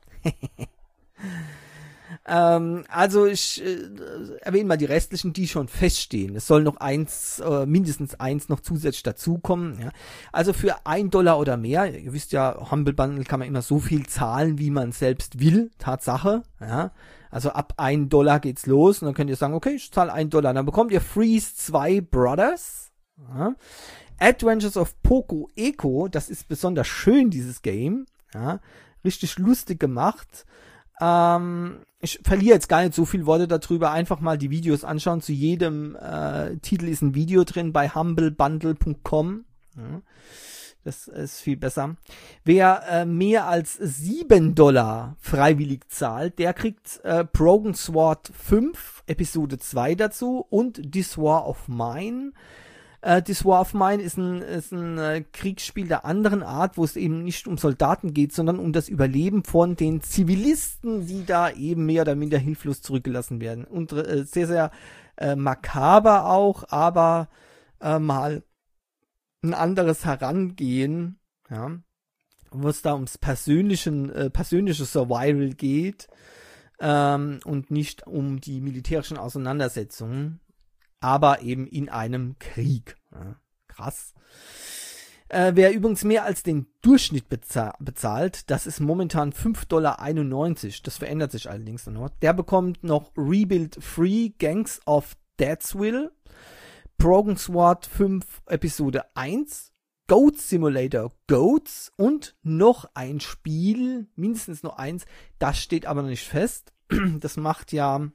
ähm, also ich äh, erwähne mal die restlichen, die schon feststehen. Es soll noch eins, äh, mindestens eins noch zusätzlich dazukommen. Ja. Also für ein Dollar oder mehr, ihr wisst ja, Humble Bundle kann man immer so viel zahlen, wie man selbst will. Tatsache. Ja. Also ab ein Dollar geht's los und dann könnt ihr sagen, okay, ich zahle ein Dollar. Dann bekommt ihr Freeze zwei Brothers. Ja. Adventures of Poco Eco, das ist besonders schön, dieses Game. Ja. Richtig lustig gemacht. Ähm, ich verliere jetzt gar nicht so viel Worte darüber, einfach mal die Videos anschauen. Zu jedem äh, Titel ist ein Video drin bei humble bundle punkt com. Ja, das ist viel besser. Wer äh, mehr als sieben Dollar freiwillig zahlt, der kriegt äh, Broken Sword fünf, Episode zwei dazu und This War of Mine. Uh, This War of Mine ist ein, ist ein äh, Kriegsspiel der anderen Art, wo es eben nicht um Soldaten geht, sondern um das Überleben von den Zivilisten, die da eben mehr oder minder hilflos zurückgelassen werden. Und äh, sehr, sehr äh, makaber auch, aber äh, mal ein anderes Herangehen, ja, wo es da ums persönlichen, äh, persönliche Survival geht ähm, und nicht um die militärischen Auseinandersetzungen. Aber eben in einem Krieg. Ja, krass. Äh, wer übrigens mehr als den Durchschnitt bezahl- bezahlt, das ist momentan fünf Dollar einundneunzig. Das verändert sich allerdings noch. Der bekommt noch Rebuild Free Gangs of Deathswill, Broken Sword fünf Episode eins, Goat Simulator Goats und noch ein Spiel, mindestens noch eins, das steht aber noch nicht fest. Das macht ja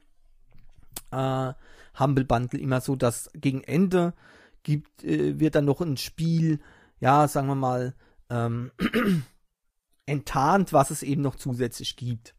äh, Humble Bundle immer so, dass gegen Ende gibt, äh, wird dann noch ein Spiel, ja, sagen wir mal, ähm, enttarnt, was es eben noch zusätzlich gibt.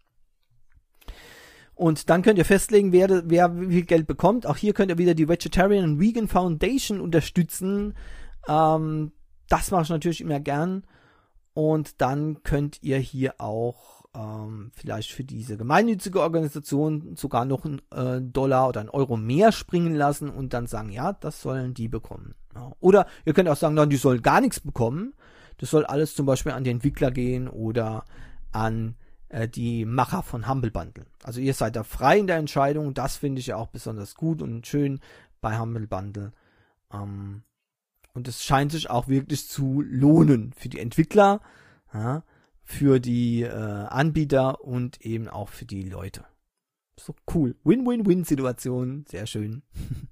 Und dann könnt ihr festlegen, wer, wer wie viel Geld bekommt. Auch hier könnt ihr wieder die Vegetarian and Vegan Foundation unterstützen. Ähm, das mache ich natürlich immer gern. Und dann könnt ihr hier auch ähm, vielleicht für diese gemeinnützige Organisation sogar noch einen äh, Dollar oder einen Euro mehr springen lassen und dann sagen, ja, das sollen die bekommen. Ja. Oder ihr könnt auch sagen, dann, die sollen gar nichts bekommen. Das soll alles zum Beispiel an die Entwickler gehen oder an äh, die Macher von Humble Bundle. Also ihr seid da frei in der Entscheidung. Das finde ich ja auch besonders gut und schön bei Humble Bundle. Ähm, und es scheint sich auch wirklich zu lohnen für die Entwickler, ja, für die äh, Anbieter und eben auch für die Leute. So cool. Win-Win-Win-Situation. Sehr schön.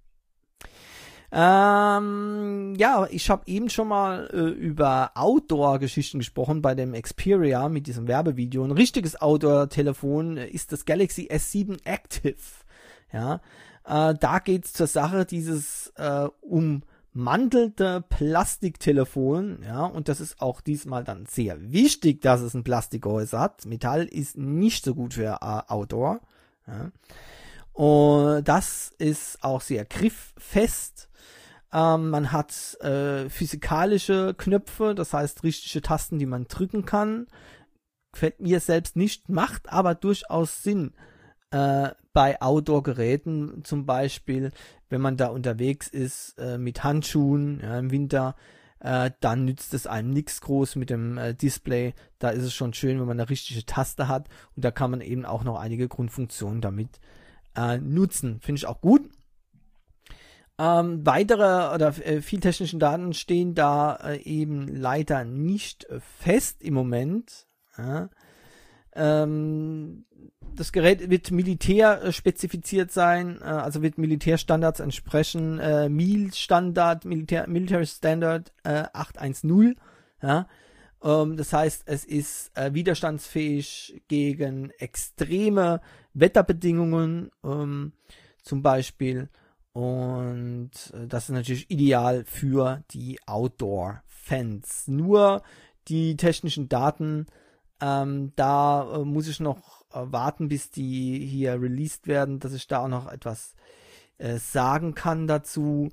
ähm, ja, ich habe eben schon mal äh, über Outdoor-Geschichten gesprochen bei dem Xperia mit diesem Werbevideo. Ein richtiges Outdoor-Telefon ist das Galaxy S sieben Active. Ja, äh, da geht's zur Sache, dieses äh, um mantelte Plastiktelefon, ja, und das ist auch diesmal dann sehr wichtig, dass es ein Plastikgehäuse hat. Metall ist nicht so gut für uh, Outdoor, ja. Und das ist auch sehr grifffest. Ähm, man hat äh, physikalische Knöpfe, das heißt richtige Tasten, die man drücken kann. Gefällt mir selbst nicht, macht aber durchaus Sinn äh, bei Outdoor-Geräten, zum Beispiel, wenn man da unterwegs ist äh, mit Handschuhen, ja, im Winter, äh, dann nützt es einem nichts groß mit dem äh, Display. Da ist es schon schön, wenn man eine richtige Taste hat, und da kann man eben auch noch einige Grundfunktionen damit äh, nutzen. Finde ich auch gut. Ähm, weitere oder äh, viel technischen Daten stehen da äh, eben leider nicht äh, fest im Moment. Ja. Ähm, das Gerät wird militär äh, spezifiziert sein, äh, also wird Militärstandards entsprechen, äh, M I L-Standard, Militär, Military Standard äh, acht eins null. Ja. Ähm, das heißt, es ist äh, widerstandsfähig gegen extreme Wetterbedingungen, ähm, zum Beispiel. Und äh, das ist natürlich ideal für die Outdoor-Fans. Nur die technischen Daten, ähm, da äh, muss ich noch äh, warten, bis die hier released werden, dass ich da auch noch etwas äh, sagen kann dazu.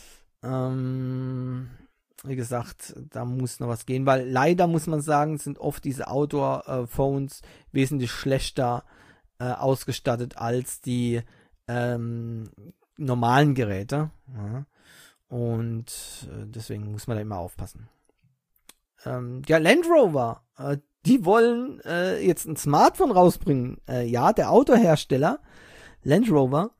Ähm, wie gesagt, da muss noch was gehen, weil leider muss man sagen, sind oft diese Outdoor-Phones äh, wesentlich schlechter äh, ausgestattet als die ähm, normalen Geräte. Ja. Und äh, deswegen muss man da immer aufpassen. Ähm, ja, Land Rover, äh, die wollen äh, jetzt ein Smartphone rausbringen. Äh, ja, der Autohersteller, Land Rover.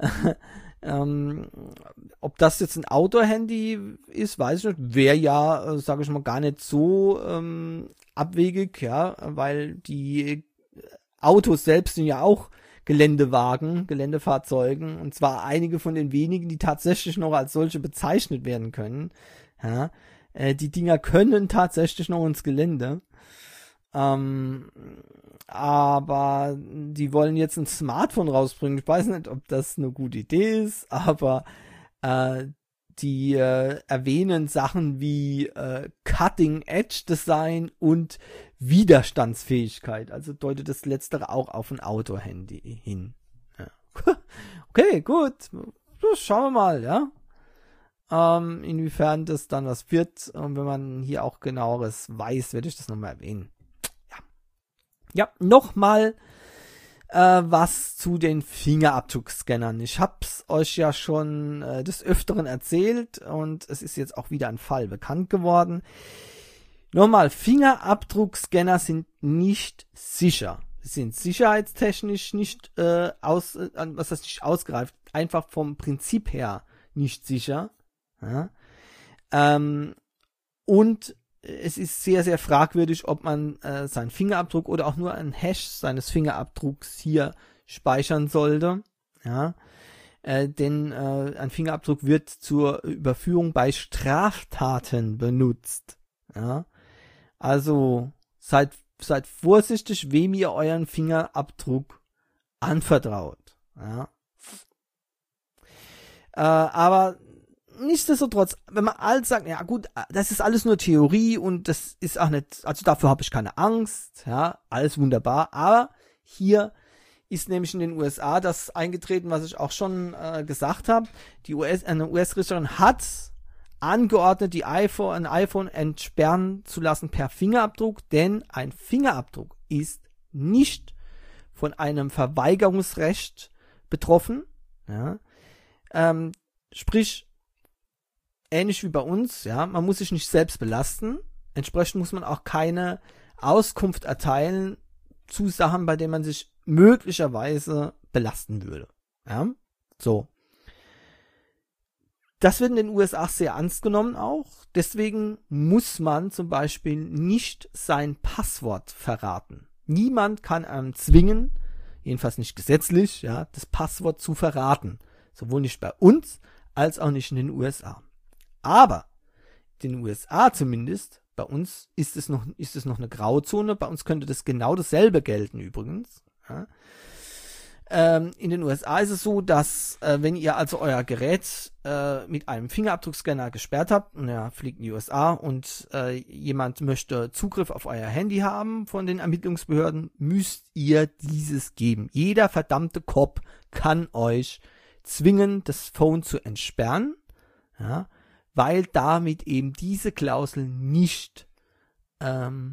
ähm, ob das jetzt ein Outdoor-Handy ist, weiß ich nicht. Wäre ja, äh, sage ich mal, gar nicht so ähm, abwegig, ja, weil die Autos selbst sind ja auch Geländewagen, Geländefahrzeugen, und zwar einige von den wenigen, die tatsächlich noch als solche bezeichnet werden können. Ja, äh, die Dinger können tatsächlich noch ins Gelände. Ähm, aber die wollen jetzt ein Smartphone rausbringen. Ich weiß nicht, ob das eine gute Idee ist, aber äh, die äh, erwähnen Sachen wie äh, Cutting-Edge-Design und Widerstandsfähigkeit. Also deutet das Letztere auch auf ein Outdoor-Handy hin. Ja. Okay, gut. Schauen wir mal, ja. Ähm, inwiefern das dann was wird. Und wenn man hier auch genaueres weiß, werde ich das nochmal erwähnen. Ja, ja, nochmal äh, was zu den Fingerabdruckscannern. Ich hab's euch ja schon äh, des Öfteren erzählt und es ist jetzt auch wieder ein Fall bekannt geworden. Nochmal, Fingerabdruckscanner sind nicht sicher. Sie sind sicherheitstechnisch nicht äh, aus, äh, was heißt nicht ausgereift, einfach vom Prinzip her nicht sicher. Ja? Ähm, und es ist sehr, sehr fragwürdig, ob man äh, seinen Fingerabdruck oder auch nur einen Hash seines Fingerabdrucks hier speichern sollte. Ja, äh, denn äh, ein Fingerabdruck wird zur Überführung bei Straftaten benutzt. Ja, also seid, seid vorsichtig, wem ihr euren Fingerabdruck anvertraut. Ja, äh, aber nichtsdestotrotz, wenn man all sagt, ja gut, das ist alles nur Theorie und das ist auch nicht, also dafür habe ich keine Angst, ja, alles wunderbar, aber hier ist nämlich in den U S A das eingetreten, was ich auch schon äh, gesagt habe. Die U S, eine U S-Richterin hat angeordnet, die iPhone, ein iPhone entsperren zu lassen per Fingerabdruck, denn ein Fingerabdruck ist nicht von einem Verweigerungsrecht betroffen, ja, ähm, sprich, ähnlich wie bei uns, ja, man muss sich nicht selbst belasten. Entsprechend muss man auch keine Auskunft erteilen zu Sachen, bei denen man sich möglicherweise belasten würde. Ja, so. Das wird in den U S A sehr ernst genommen auch. Deswegen muss man zum Beispiel nicht sein Passwort verraten. Niemand kann einem zwingen, jedenfalls nicht gesetzlich, ja, das Passwort zu verraten. Sowohl nicht bei uns, als auch nicht in den U S A. Aber in den U S A zumindest, bei uns ist es noch, ist es noch eine Grauzone, bei uns könnte das genau dasselbe gelten übrigens. Ja. Ähm, in den U S A ist es so, dass äh, wenn ihr also euer Gerät äh, mit einem Fingerabdruckscanner gesperrt habt und er fliegt in die U S A und äh, jemand möchte Zugriff auf euer Handy haben von den Ermittlungsbehörden, müsst ihr dieses geben. Jeder verdammte Cop kann euch zwingen, das Phone zu entsperren. Ja, weil damit eben diese Klausel nicht ähm,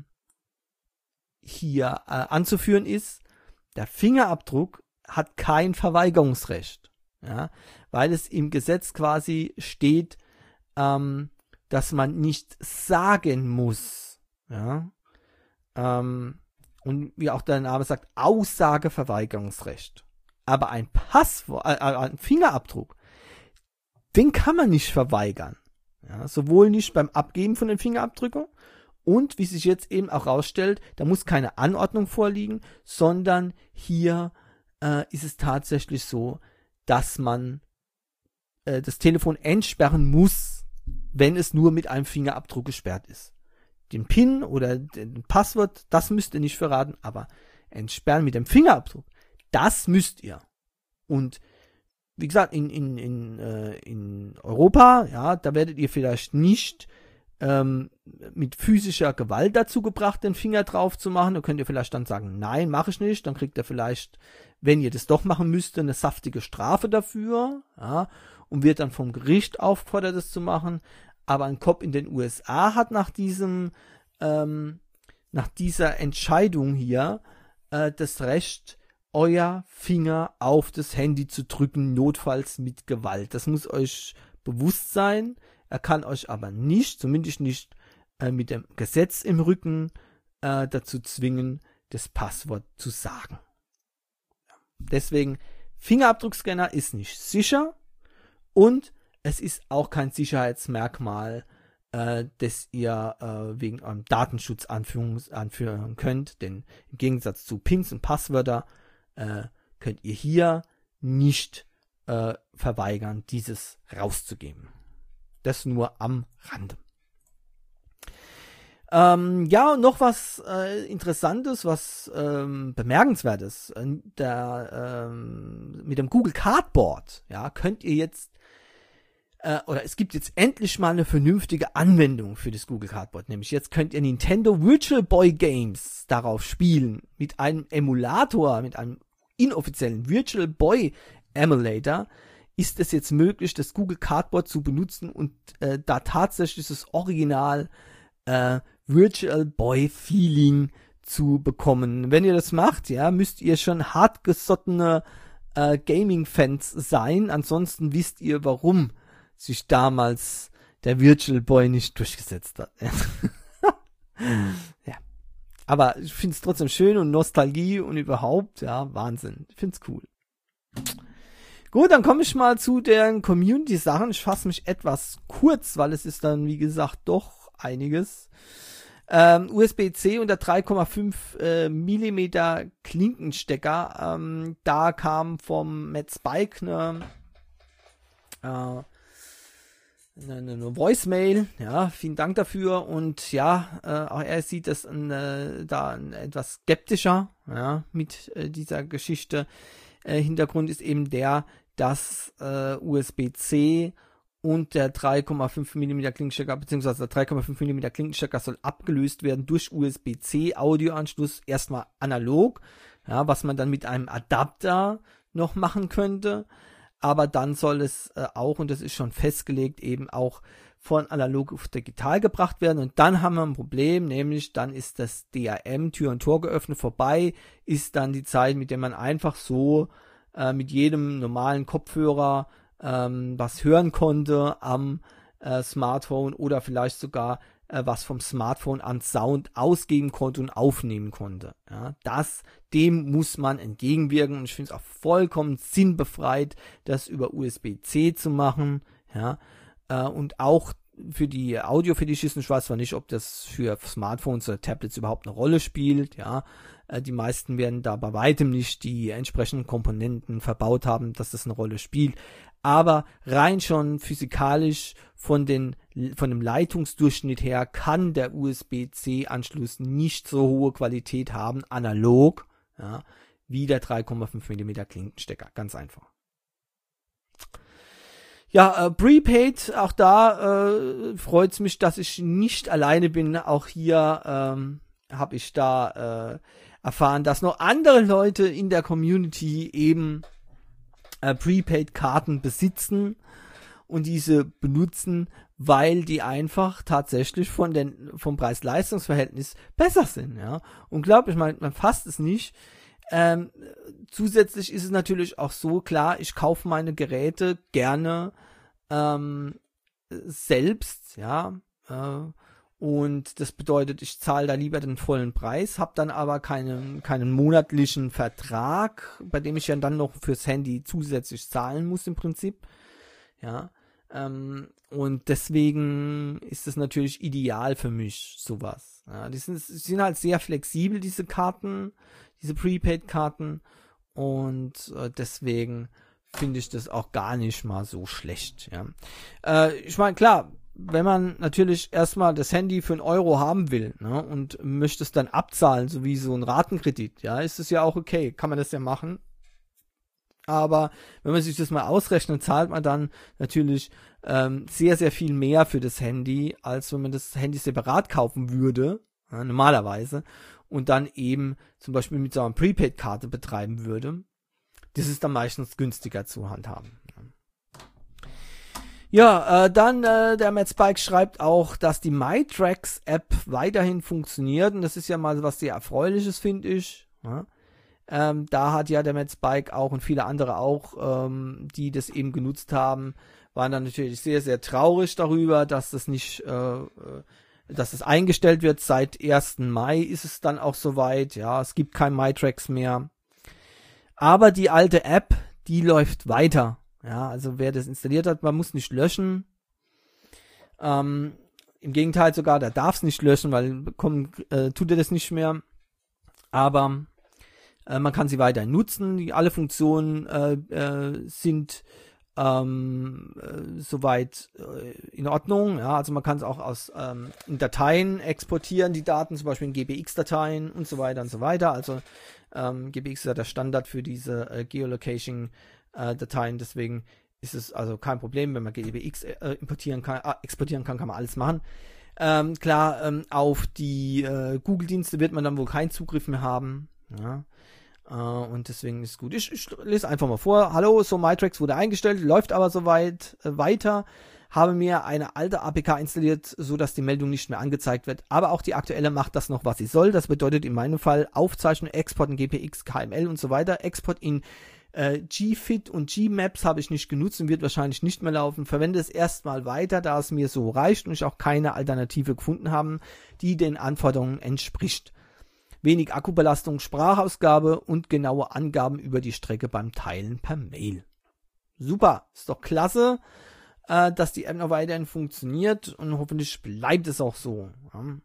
hier äh, anzuführen ist. Der Fingerabdruck hat kein Verweigerungsrecht, ja, weil es im Gesetz quasi steht, ähm, dass man nicht sagen muss, ja, ähm, und wie auch der Name sagt, Aussageverweigerungsrecht. Aber ein Passwort, äh, ein Fingerabdruck, den kann man nicht verweigern. Ja, sowohl nicht beim Abgeben von den Fingerabdrücken und, wie sich jetzt eben auch rausstellt, da muss keine Anordnung vorliegen, sondern hier äh, ist es tatsächlich so, dass man äh, das Telefon entsperren muss, wenn es nur mit einem Fingerabdruck gesperrt ist. Den PIN oder den Passwort, das müsst ihr nicht verraten, aber entsperren mit dem Fingerabdruck, das müsst ihr. Und wie gesagt, in, in, in, äh, in Europa, ja, da werdet ihr vielleicht nicht ähm, mit physischer Gewalt dazu gebracht, den Finger drauf zu machen. Da könnt ihr vielleicht dann sagen, nein, mache ich nicht. Dann kriegt ihr vielleicht, wenn ihr das doch machen müsst, eine saftige Strafe dafür, ja, und wird dann vom Gericht aufgefordert, das zu machen. Aber ein Cop in den U S A hat nach diesem, ähm, nach dieser Entscheidung hier äh, das Recht, euer Finger auf das Handy zu drücken, notfalls mit Gewalt. Das muss euch bewusst sein. Er kann euch aber nicht, zumindest nicht äh, mit dem Gesetz im Rücken, äh, dazu zwingen, das Passwort zu sagen. Deswegen, Fingerabdruckscanner ist nicht sicher und es ist auch kein Sicherheitsmerkmal, äh, das ihr äh, wegen einem Datenschutz anführen, anführen könnt, denn im Gegensatz zu Pins und Passwörter äh, könnt ihr hier nicht äh, verweigern, dieses rauszugeben. Das nur am Rande. Ähm, ja, und noch was äh, Interessantes, was ähm, Bemerkenswertes. Äh, der, ähm, mit dem Google Cardboard, ja, könnt ihr jetzt äh, oder es gibt jetzt endlich mal eine vernünftige Anwendung für das Google Cardboard. Nämlich jetzt könnt ihr Nintendo Virtual Boy Games darauf spielen. Mit einem Emulator, mit einem inoffiziellen Virtual Boy Emulator ist es jetzt möglich, das Google Cardboard zu benutzen und äh, da tatsächlich das Original äh, Virtual Boy Feeling zu bekommen. Wenn ihr das macht, ja, müsst ihr schon hartgesottene äh, Gaming-Fans sein. Ansonsten wisst ihr, warum sich damals der Virtual Boy nicht durchgesetzt hat. Ja. Aber ich finde es trotzdem schön und Nostalgie und überhaupt, ja, Wahnsinn. Ich finde es cool. Gut, dann komme ich mal zu den Community-Sachen. Ich fasse mich etwas kurz, weil es ist dann, wie gesagt, doch einiges. Ähm, U S B C und der drei Komma fünf äh, Millimeter Klinkenstecker. Ähm, da kam vom Matt Spike eine, äh, eine, eine Voicemail. Ja, vielen Dank dafür. Und ja, äh, auch er sieht das äh, da etwas skeptischer, ja, mit äh, dieser Geschichte. Äh, Hintergrund ist eben der, dass äh, U S B C und der drei Komma fünf Millimeter Klinkenstecker, beziehungsweise der drei Komma fünf Millimeter Klinkenstecker soll abgelöst werden durch U S B C Audioanschluss, erstmal analog, ja, was man dann mit einem Adapter noch machen könnte, aber dann soll es äh, auch, und das ist schon festgelegt, eben auch von analog auf digital gebracht werden. Und dann haben wir ein Problem, nämlich dann ist das D R M, Tür und Tor geöffnet, vorbei, ist dann die Zeit, mit der man einfach so äh, mit jedem normalen Kopfhörer ähm, was hören konnte am äh, Smartphone oder vielleicht sogar äh, was vom Smartphone an Sound ausgeben konnte und aufnehmen konnte. Ja, das, dem muss man entgegenwirken und ich finde es auch vollkommen sinnbefreit, das über U S B C zu machen. Ja, äh, und auch für die Audiofetischisten, ich weiß zwar nicht, ob das für Smartphones oder Tablets überhaupt eine Rolle spielt, ja, äh, die meisten werden da bei weitem nicht die entsprechenden Komponenten verbaut haben, dass das eine Rolle spielt, aber rein schon physikalisch von den von dem Leitungsdurchschnitt her kann der U S B C Anschluss nicht so hohe Qualität haben, analog, ja, wie der drei Komma fünf Millimeter Klinkenstecker, ganz einfach. Ja, äh, Prepaid, auch da äh, freut es mich, dass ich nicht alleine bin. Auch hier ähm, habe ich da äh, erfahren, dass noch andere Leute in der Community eben äh, Prepaid-Karten besitzen. und diese benutzen, weil die einfach tatsächlich von den, vom Preis-Leistungs-Verhältnis besser sind, ja. Unglaublich, man, man fasst es nicht. Ähm, zusätzlich ist es natürlich auch so, klar, ich kaufe meine Geräte gerne ähm, selbst, ja, äh, und das bedeutet, ich zahle da lieber den vollen Preis, habe dann aber keinen, keinen monatlichen Vertrag, bei dem ich ja dann noch fürs Handy zusätzlich zahlen muss im Prinzip. Ja, ähm, und deswegen ist es natürlich ideal für mich, sowas. Ja, die sind, die sind halt sehr flexibel, diese Karten, diese Prepaid-Karten, und äh, deswegen finde ich das auch gar nicht mal so schlecht. Ja, äh, ich meine, klar, wenn man natürlich erstmal das Handy für einen Euro haben will, ne, und möchte es dann abzahlen, so wie so ein Ratenkredit, ja, ist es ja auch okay, kann man das ja machen. Aber wenn man sich das mal ausrechnet, zahlt man dann natürlich ähm, sehr, sehr viel mehr für das Handy, als wenn man das Handy separat kaufen würde, ja, normalerweise, und dann eben zum Beispiel mit so einer Prepaid-Karte betreiben würde. Das ist dann meistens günstiger zu handhaben. Ja, äh, dann äh, der Matt Spike schreibt auch, dass die MyTracks-App weiterhin funktioniert, und das ist ja mal was sehr Erfreuliches, finde ich. Ja. Ähm, da hat ja der Matt Spike auch und viele andere auch, ähm, die das eben genutzt haben, waren dann natürlich sehr, sehr traurig darüber, dass das nicht, äh, dass das eingestellt wird. Seit ersten Mai ist es dann auch soweit. Ja, es gibt kein MyTracks mehr. Aber die alte App, die läuft weiter. Ja, also wer das installiert hat, man muss nicht löschen. Ähm, im Gegenteil sogar, der darf es nicht löschen, weil bekommen, äh, tut er das nicht mehr. Aber äh, man kann sie weiterhin nutzen. Die, alle Funktionen äh, äh, sind ähm, äh, soweit äh, in Ordnung. Ja, also man kann es auch aus ähm, in Dateien exportieren, die Daten, zum Beispiel in G B X-Dateien und so weiter und so weiter. Also ähm, G B X ist ja der Standard für diese äh, Geolocaching Dateien, deswegen ist es also kein Problem, wenn man G B X äh, importieren kann, äh, exportieren kann, kann man alles machen. Ähm, klar, ähm, auf die äh, Google-Dienste wird man dann wohl keinen Zugriff mehr haben. Ja? Äh, und deswegen ist es gut. Ich, ich lese einfach mal vor. Hallo, so MyTracks wurde eingestellt, läuft aber soweit äh, weiter. Habe mir eine alte A P K installiert, so dass die Meldung nicht mehr angezeigt wird. Aber auch die aktuelle macht das noch, was sie soll. Das bedeutet in meinem Fall Aufzeichnung, Export in G P X, K M L und so weiter. Export in Äh, G F I T und G Maps habe ich nicht genutzt und wird wahrscheinlich nicht mehr laufen. Verwende es erstmal weiter, da es mir so reicht und ich auch keine Alternative gefunden habe, die den Anforderungen entspricht. Wenig Akkubelastung, Sprachausgabe und genaue Angaben über die Strecke beim Teilen per Mail. Super, ist doch klasse, äh, dass die App noch weiterhin funktioniert, und hoffentlich bleibt es auch so. Ja.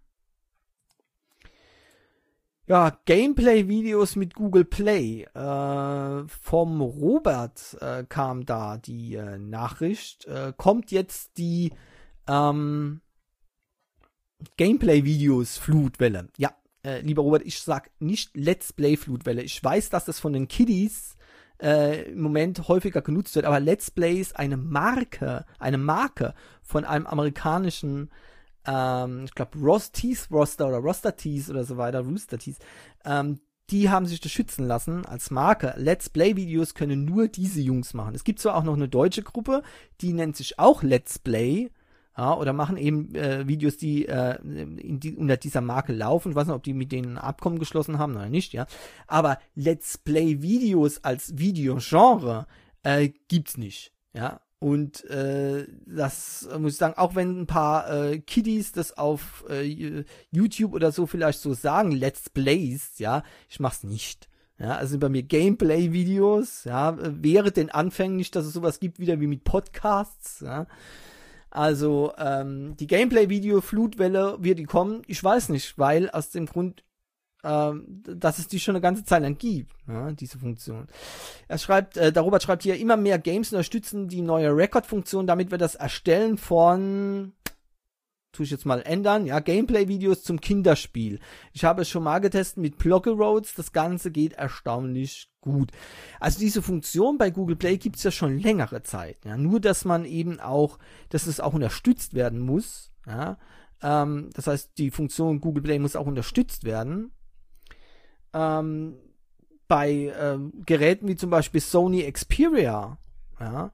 Ja, Gameplay-Videos mit Google Play. Äh, vom Robert äh, kam da die äh, Nachricht. Äh, kommt jetzt die ähm, Gameplay-Videos Flutwelle. Ja, äh, lieber Robert, ich sag nicht Let's Play Flutwelle. Ich weiß, dass das von den Kiddies äh, im Moment häufiger genutzt wird, aber Let's Play ist eine Marke, eine Marke von einem amerikanischen Ähm, ich glaube, Rost-Tees Roster oder Roster-Tees oder so weiter, Rooster-Tees, ähm, die haben sich das schützen lassen als Marke. Let's Play-Videos können nur diese Jungs machen. Es gibt zwar auch noch eine deutsche Gruppe, die nennt sich auch Let's Play, ja, oder machen eben äh, Videos, die, äh, in die unter dieser Marke laufen. Ich weiß nicht, ob die mit denen ein Abkommen geschlossen haben oder nicht, ja. Aber Let's Play-Videos als Videogenre äh, gibt's nicht, ja. Und äh, das muss ich sagen, auch wenn ein paar äh, Kiddies das auf äh, YouTube oder so vielleicht so sagen, Let's Plays, ja, ich mach's nicht. Ja, also bei mir Gameplay-Videos, ja, wäre den Anfängen nicht, dass es sowas gibt, wieder wie mit Podcasts, ja. Also ähm, die Gameplay-Video-Flutwelle wird die kommen, ich weiß nicht, weil aus dem Grund, Ähm, dass es die schon eine ganze Zeit lang gibt, ja, diese Funktion. Er schreibt, äh, der Robert schreibt hier, immer mehr Games unterstützen die neue Record-Funktion, damit wir das Erstellen von, tue ich jetzt mal ändern, ja, Gameplay-Videos zum Kinderspiel. Ich habe es schon mal getestet mit Blockroads, das Ganze geht erstaunlich gut. Also diese Funktion bei Google Play gibt es ja schon längere Zeit, ja, nur dass man eben auch, dass es auch unterstützt werden muss, ja, ähm, das heißt, die Funktion Google Play muss auch unterstützt werden. Ähm, bei ähm, Geräten wie zum Beispiel Sony Xperia, ja,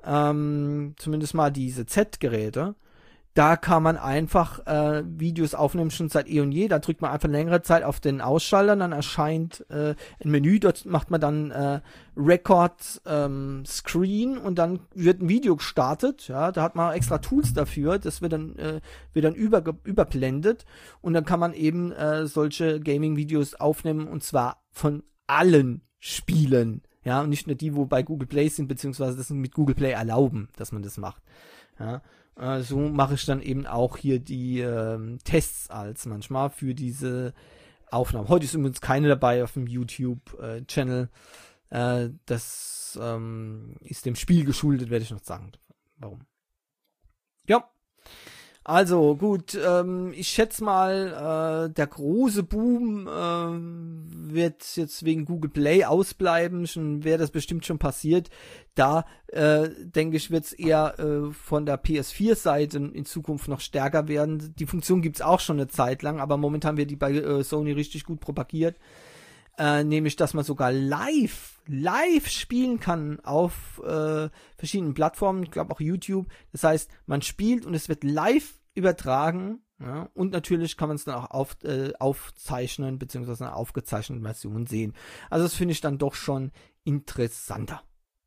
ähm, zumindest mal diese Z-Geräte, da kann man einfach äh, Videos aufnehmen, schon seit eh und je. Da drückt man einfach längere Zeit auf den Ausschalter, dann erscheint äh, ein Menü, dort macht man dann äh, Record ähm, Screen und dann wird ein Video gestartet. Ja, da hat man extra Tools dafür, das wird dann äh, wird dann über, überblendet und dann kann man eben äh, solche Gaming-Videos aufnehmen und zwar von allen Spielen. Ja, und nicht nur die, wo bei Google Play sind, beziehungsweise das mit Google Play erlauben, dass man das macht. Ja. Äh, so mache ich dann eben auch hier die ähm, Tests als manchmal für diese Aufnahmen. Heute ist übrigens keine dabei auf dem YouTube-Channel. Äh, das ähm, ist dem Spiel geschuldet, werde ich noch sagen. Warum? Ja. Also gut, ähm, ich schätze mal, äh, der große Boom äh, wird jetzt wegen Google Play ausbleiben. Schon wäre das bestimmt schon passiert. Da äh, denke ich, wird es eher äh, von der P S vier Seite in Zukunft noch stärker werden. Die Funktion gibt's auch schon eine Zeit lang, aber momentan wird die bei äh, Sony richtig gut propagiert. Äh, nämlich, dass man sogar live, live spielen kann auf äh, verschiedenen Plattformen, ich glaube auch YouTube. Das heißt, man spielt und es wird live übertragen, ja, und natürlich kann man es dann auch auf, äh, aufzeichnen, beziehungsweise eine aufgezeichnete Version sehen. Also das finde ich dann doch schon interessanter.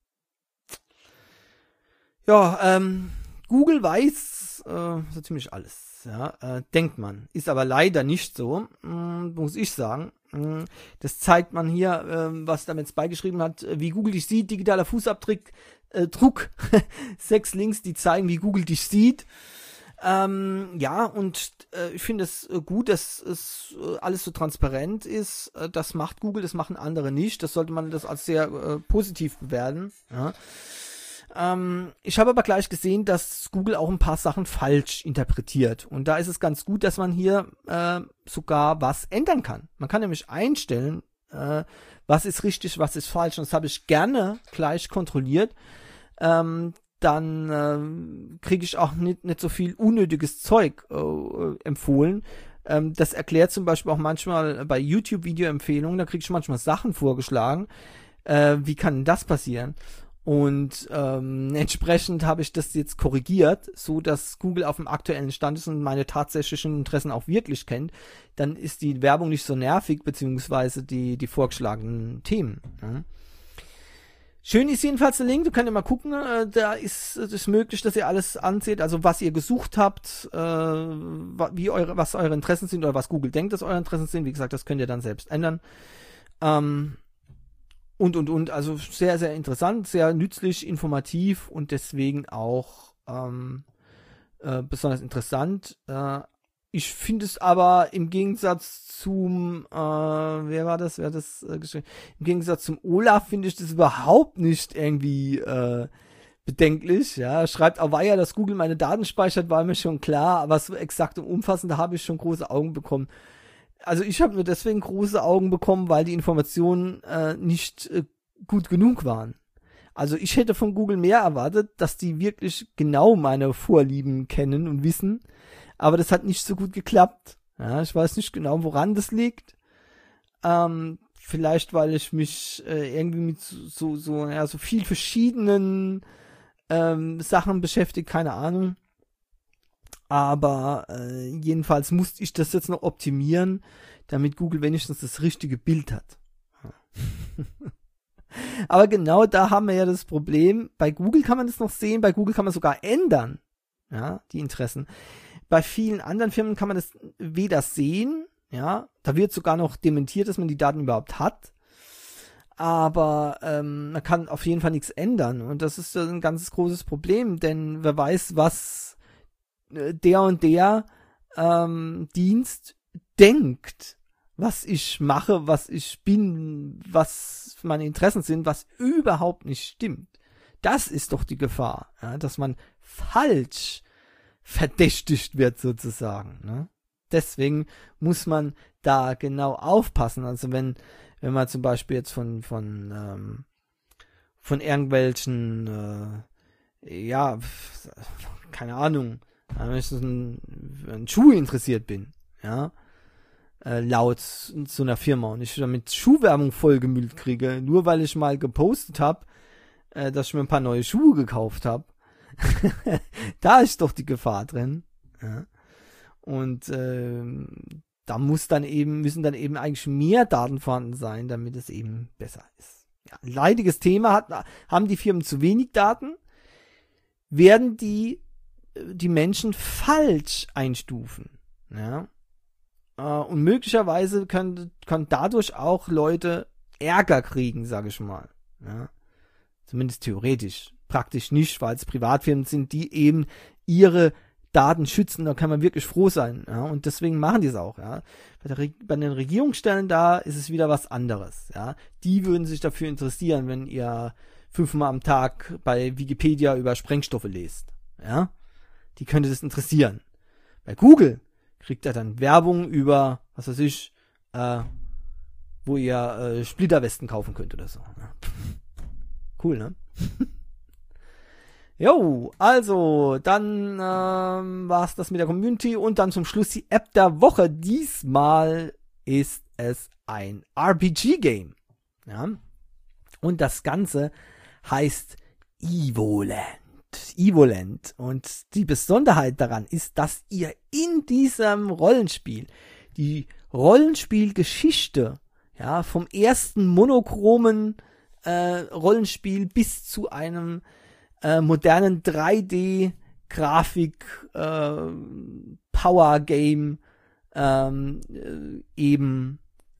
Ja, ähm, Google weiß äh, so ziemlich alles, ja, äh, denkt man. Ist aber leider nicht so, mh, muss ich sagen. Mh, das zeigt man hier, äh, was damit beigeschrieben hat, wie Google dich sieht, digitaler Fußabdruck, äh, Druck, sechs Links, die zeigen, wie Google dich sieht. Ähm, ja, und äh, ich finde es äh, gut, dass es äh, alles so transparent ist. Äh, das macht Google, das machen andere nicht. Das sollte man das als sehr äh, positiv bewerten. Ja. Ähm, ich habe aber gleich gesehen, dass Google auch ein paar Sachen falsch interpretiert. Und da ist es ganz gut, dass man hier äh, sogar was ändern kann. Man kann nämlich einstellen, äh, was ist richtig, was ist falsch. Und das habe ich gerne gleich kontrolliert. Ähm, dann äh, kriege ich auch nicht, nicht so viel unnötiges Zeug äh, empfohlen. Ähm, das erklärt zum Beispiel auch manchmal bei YouTube-Video-Empfehlungen, da kriege ich manchmal Sachen vorgeschlagen. Äh, wie kann das passieren? Und ähm, entsprechend habe ich das jetzt korrigiert, so dass Google auf dem aktuellen Stand ist und meine tatsächlichen Interessen auch wirklich kennt. Dann ist die Werbung nicht so nervig, beziehungsweise die, die vorgeschlagenen Themen. Ja. Schön ist jedenfalls der Link, du könnt ja mal gucken, äh, da ist es möglich, dass ihr alles anseht, also was ihr gesucht habt, äh, wie eure, was eure Interessen sind oder was Google denkt, dass eure Interessen sind. Wie gesagt, das könnt ihr dann selbst ändern. Ähm, und, und, und, also sehr, sehr interessant, sehr nützlich, informativ und deswegen auch ähm, äh, besonders interessant. Äh, Ich finde es aber im Gegensatz zum, äh, wer war das, wer hat das äh, geschrieben? Im Gegensatz zum Olaf finde ich das überhaupt nicht irgendwie äh, bedenklich. Ja, schreibt auch weiter, dass Google meine Daten speichert, war mir schon klar, aber so exakt und umfassend, da habe ich schon große Augen bekommen. Also ich habe nur deswegen große Augen bekommen, weil die Informationen äh, nicht äh, gut genug waren. Also ich hätte von Google mehr erwartet, dass die wirklich genau meine Vorlieben kennen und wissen. Aber das hat nicht so gut geklappt. Ja, ich weiß nicht genau, woran das liegt. Ähm, vielleicht, weil ich mich äh, irgendwie mit so, so, so, ja, so viel verschiedenen ähm, Sachen beschäftige, keine Ahnung. Aber äh, jedenfalls musste ich das jetzt noch optimieren, damit Google wenigstens das richtige Bild hat. Aber genau da haben wir ja das Problem. Bei Google kann man das noch sehen, bei Google kann man sogar ändern, ja, die Interessen. Bei vielen anderen Firmen kann man das weder sehen, ja, da wird sogar noch dementiert, dass man die Daten überhaupt hat, aber ähm, man kann auf jeden Fall nichts ändern und das ist ein ganz großes Problem, denn wer weiß, was der und der ähm, Dienst denkt, was ich mache, was ich bin, was meine Interessen sind, was überhaupt nicht stimmt. Das ist doch die Gefahr, ja, dass man falsch verdächtigt wird sozusagen. Ne? Deswegen muss man da genau aufpassen. Also wenn wenn man zum Beispiel jetzt von von ähm, von irgendwelchen äh, ja keine Ahnung, wenn ich so ein, ein Schuh interessiert bin, ja, äh, laut so einer Firma und ich damit Schuhwerbung vollgemüllt kriege, nur weil ich mal gepostet habe, äh, dass ich mir ein paar neue Schuhe gekauft habe. Da ist doch die Gefahr drin. Ja. Und ähm, da muss dann eben, müssen dann eben eigentlich mehr Daten vorhanden sein, damit es eben besser ist. Ja, ein leidiges Thema, hat, haben die Firmen zu wenig Daten, werden die, die Menschen falsch einstufen. Ja. Und möglicherweise können, können dadurch auch Leute Ärger kriegen, sage ich mal. Ja. Zumindest theoretisch. Praktisch nicht, weil es Privatfirmen sind, die eben ihre Daten schützen. Da kann man wirklich froh sein. Ja. Und deswegen machen die es auch. Ja. Bei, der, bei den Regierungsstellen da ist es wieder was anderes. Ja. Die würden sich dafür interessieren, wenn ihr fünfmal am Tag bei Wikipedia über Sprengstoffe lest. Ja. Die könnte das interessieren. Bei Google kriegt er dann Werbung über, was weiß ich, äh, wo ihr äh, Splitterwesten kaufen könnt oder so. Ja. Cool, ne? Jo, also, dann ähm, war's das mit der Community und dann zum Schluss die App der Woche. Diesmal ist es ein R P G-Game. Ja? Und das Ganze heißt Evoland. Evoland. Und die Besonderheit daran ist, dass ihr in diesem Rollenspiel die Rollenspielgeschichte, ja, vom ersten monochromen äh, Rollenspiel bis zu einem äh, modernen drei D-Grafik äh, Power-Game ähm, äh, eben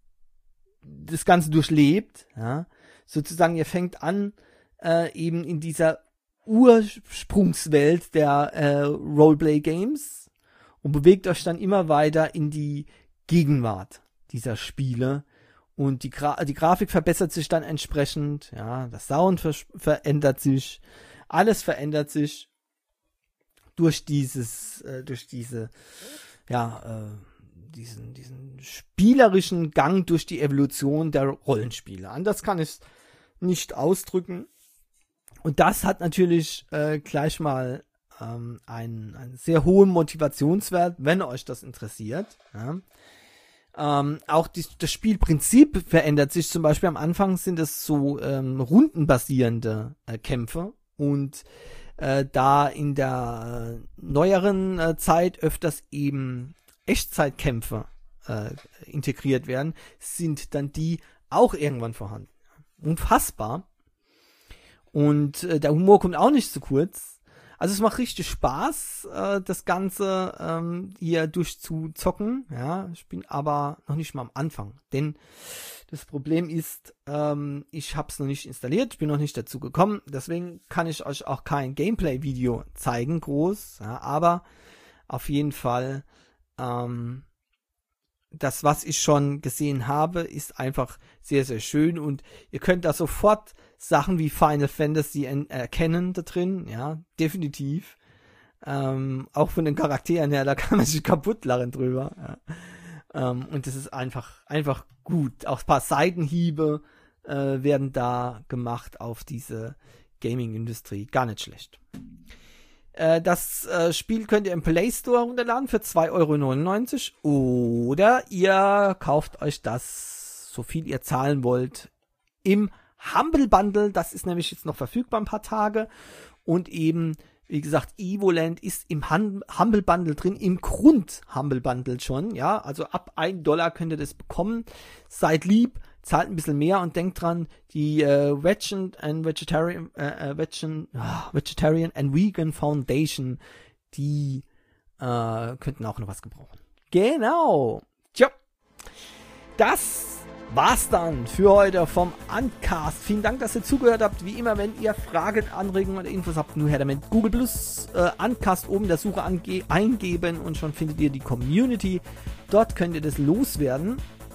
das Ganze durchlebt. Ja. Sozusagen, ihr fängt an, äh, eben in dieser Ursprungswelt der äh, Roleplay-Games und bewegt euch dann immer weiter in die Gegenwart dieser Spiele und die, Gra- die Grafik verbessert sich dann entsprechend, ja, das Sound ver- verändert sich, alles verändert sich durch dieses, äh, durch diese, ja, äh, diesen, diesen spielerischen Gang durch die Evolution der Rollenspiele. Anders kann ich es nicht ausdrücken. Und das hat natürlich äh, gleich mal ähm, einen, einen sehr hohen Motivationswert, wenn euch das interessiert. Ja. Ähm, auch die, das Spielprinzip verändert sich. Zum Beispiel am Anfang sind es so ähm, rundenbasierende äh, Kämpfe und äh, da in der äh, neueren äh, Zeit öfters eben Echtzeitkämpfe äh, integriert werden, sind dann die auch irgendwann vorhanden. Unfassbar. Und äh, der Humor kommt auch nicht zu kurz. Also es macht richtig Spaß, äh, das Ganze ähm, hier durchzuzocken. Ja, ich bin aber noch nicht mal am Anfang. Denn das Problem ist, ähm, ich habe es noch nicht installiert, ich bin noch nicht dazu gekommen. Deswegen kann ich euch auch kein Gameplay-Video zeigen, groß. Ja, aber auf jeden Fall, ähm, das, was ich schon gesehen habe, ist einfach sehr, sehr schön. Und ihr könnt da sofort Sachen wie Final Fantasy erkennen da drin, ja, definitiv. Ähm, auch von den Charakteren her, da kann man sich kaputt lachen drüber. Ja. Ähm, und das ist einfach, einfach gut. Auch ein paar Seitenhiebe äh, werden da gemacht auf diese Gaming-Industrie. Gar nicht schlecht. Äh, das äh, Spiel könnt ihr im Play Store runterladen für zwei Euro neunundneunzig oder ihr kauft euch das, so viel ihr zahlen wollt, im Humble Bundle. Das ist nämlich jetzt noch verfügbar ein paar Tage und eben, wie gesagt, Evoland ist im hum- Humble Bundle drin, im Grund Humble Bundle schon, ja, also ab ein Dollar könnt ihr das bekommen. Seid lieb, zahlt ein bisschen mehr und denkt dran, die äh, Vegan and Vegetarian, äh, Vegan, oh, Vegetarian and Vegan Foundation, die äh, könnten auch noch was gebrauchen. Genau. Tja, das war's dann für heute vom Uncast. Vielen Dank, dass ihr zugehört habt. Wie immer, wenn ihr Fragen, Anregungen oder Infos habt, nur her damit. Google Plus äh, Uncast oben in der Suche ange- eingeben und schon findet ihr die Community. Dort könnt ihr das loswerden.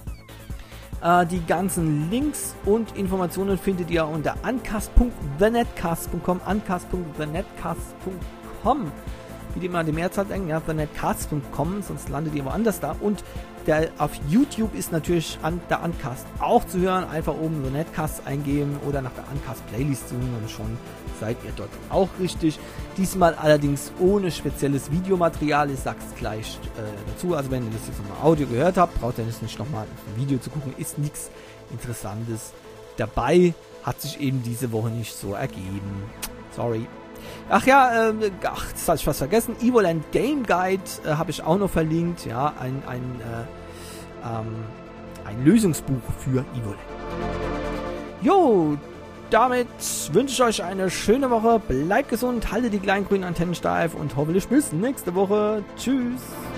Äh, die ganzen Links und Informationen findet ihr unter uncast punkt the netcast punkt com, uncast punkt the netcast punkt com. Wie immer an die Mehrzahl denken, ja, the netcast punkt com, sonst landet ihr woanders da. Und der auf YouTube ist natürlich an der Uncast auch zu hören. Einfach oben The Netcast eingeben oder nach der Uncast Playlist suchen und schon seid ihr dort auch richtig. Diesmal allerdings ohne spezielles Videomaterial. Ich sag's gleich äh, dazu. Also wenn ihr das jetzt nochmal Audio gehört habt, braucht ihr das nicht nochmal ein Video zu gucken. Ist nichts Interessantes. dabei. Hat sich eben diese Woche nicht so ergeben. Sorry. Ach ja, äh, ach, das hatte ich fast vergessen. Evoland Game Guide äh, habe ich auch noch verlinkt. Ja, ein, ein, äh, ähm, ein Lösungsbuch für Evoland. Jo, damit wünsche ich euch eine schöne Woche. Bleibt gesund, haltet die kleinen grünen Antennen steif und hoffentlich bis nächste Woche. Tschüss.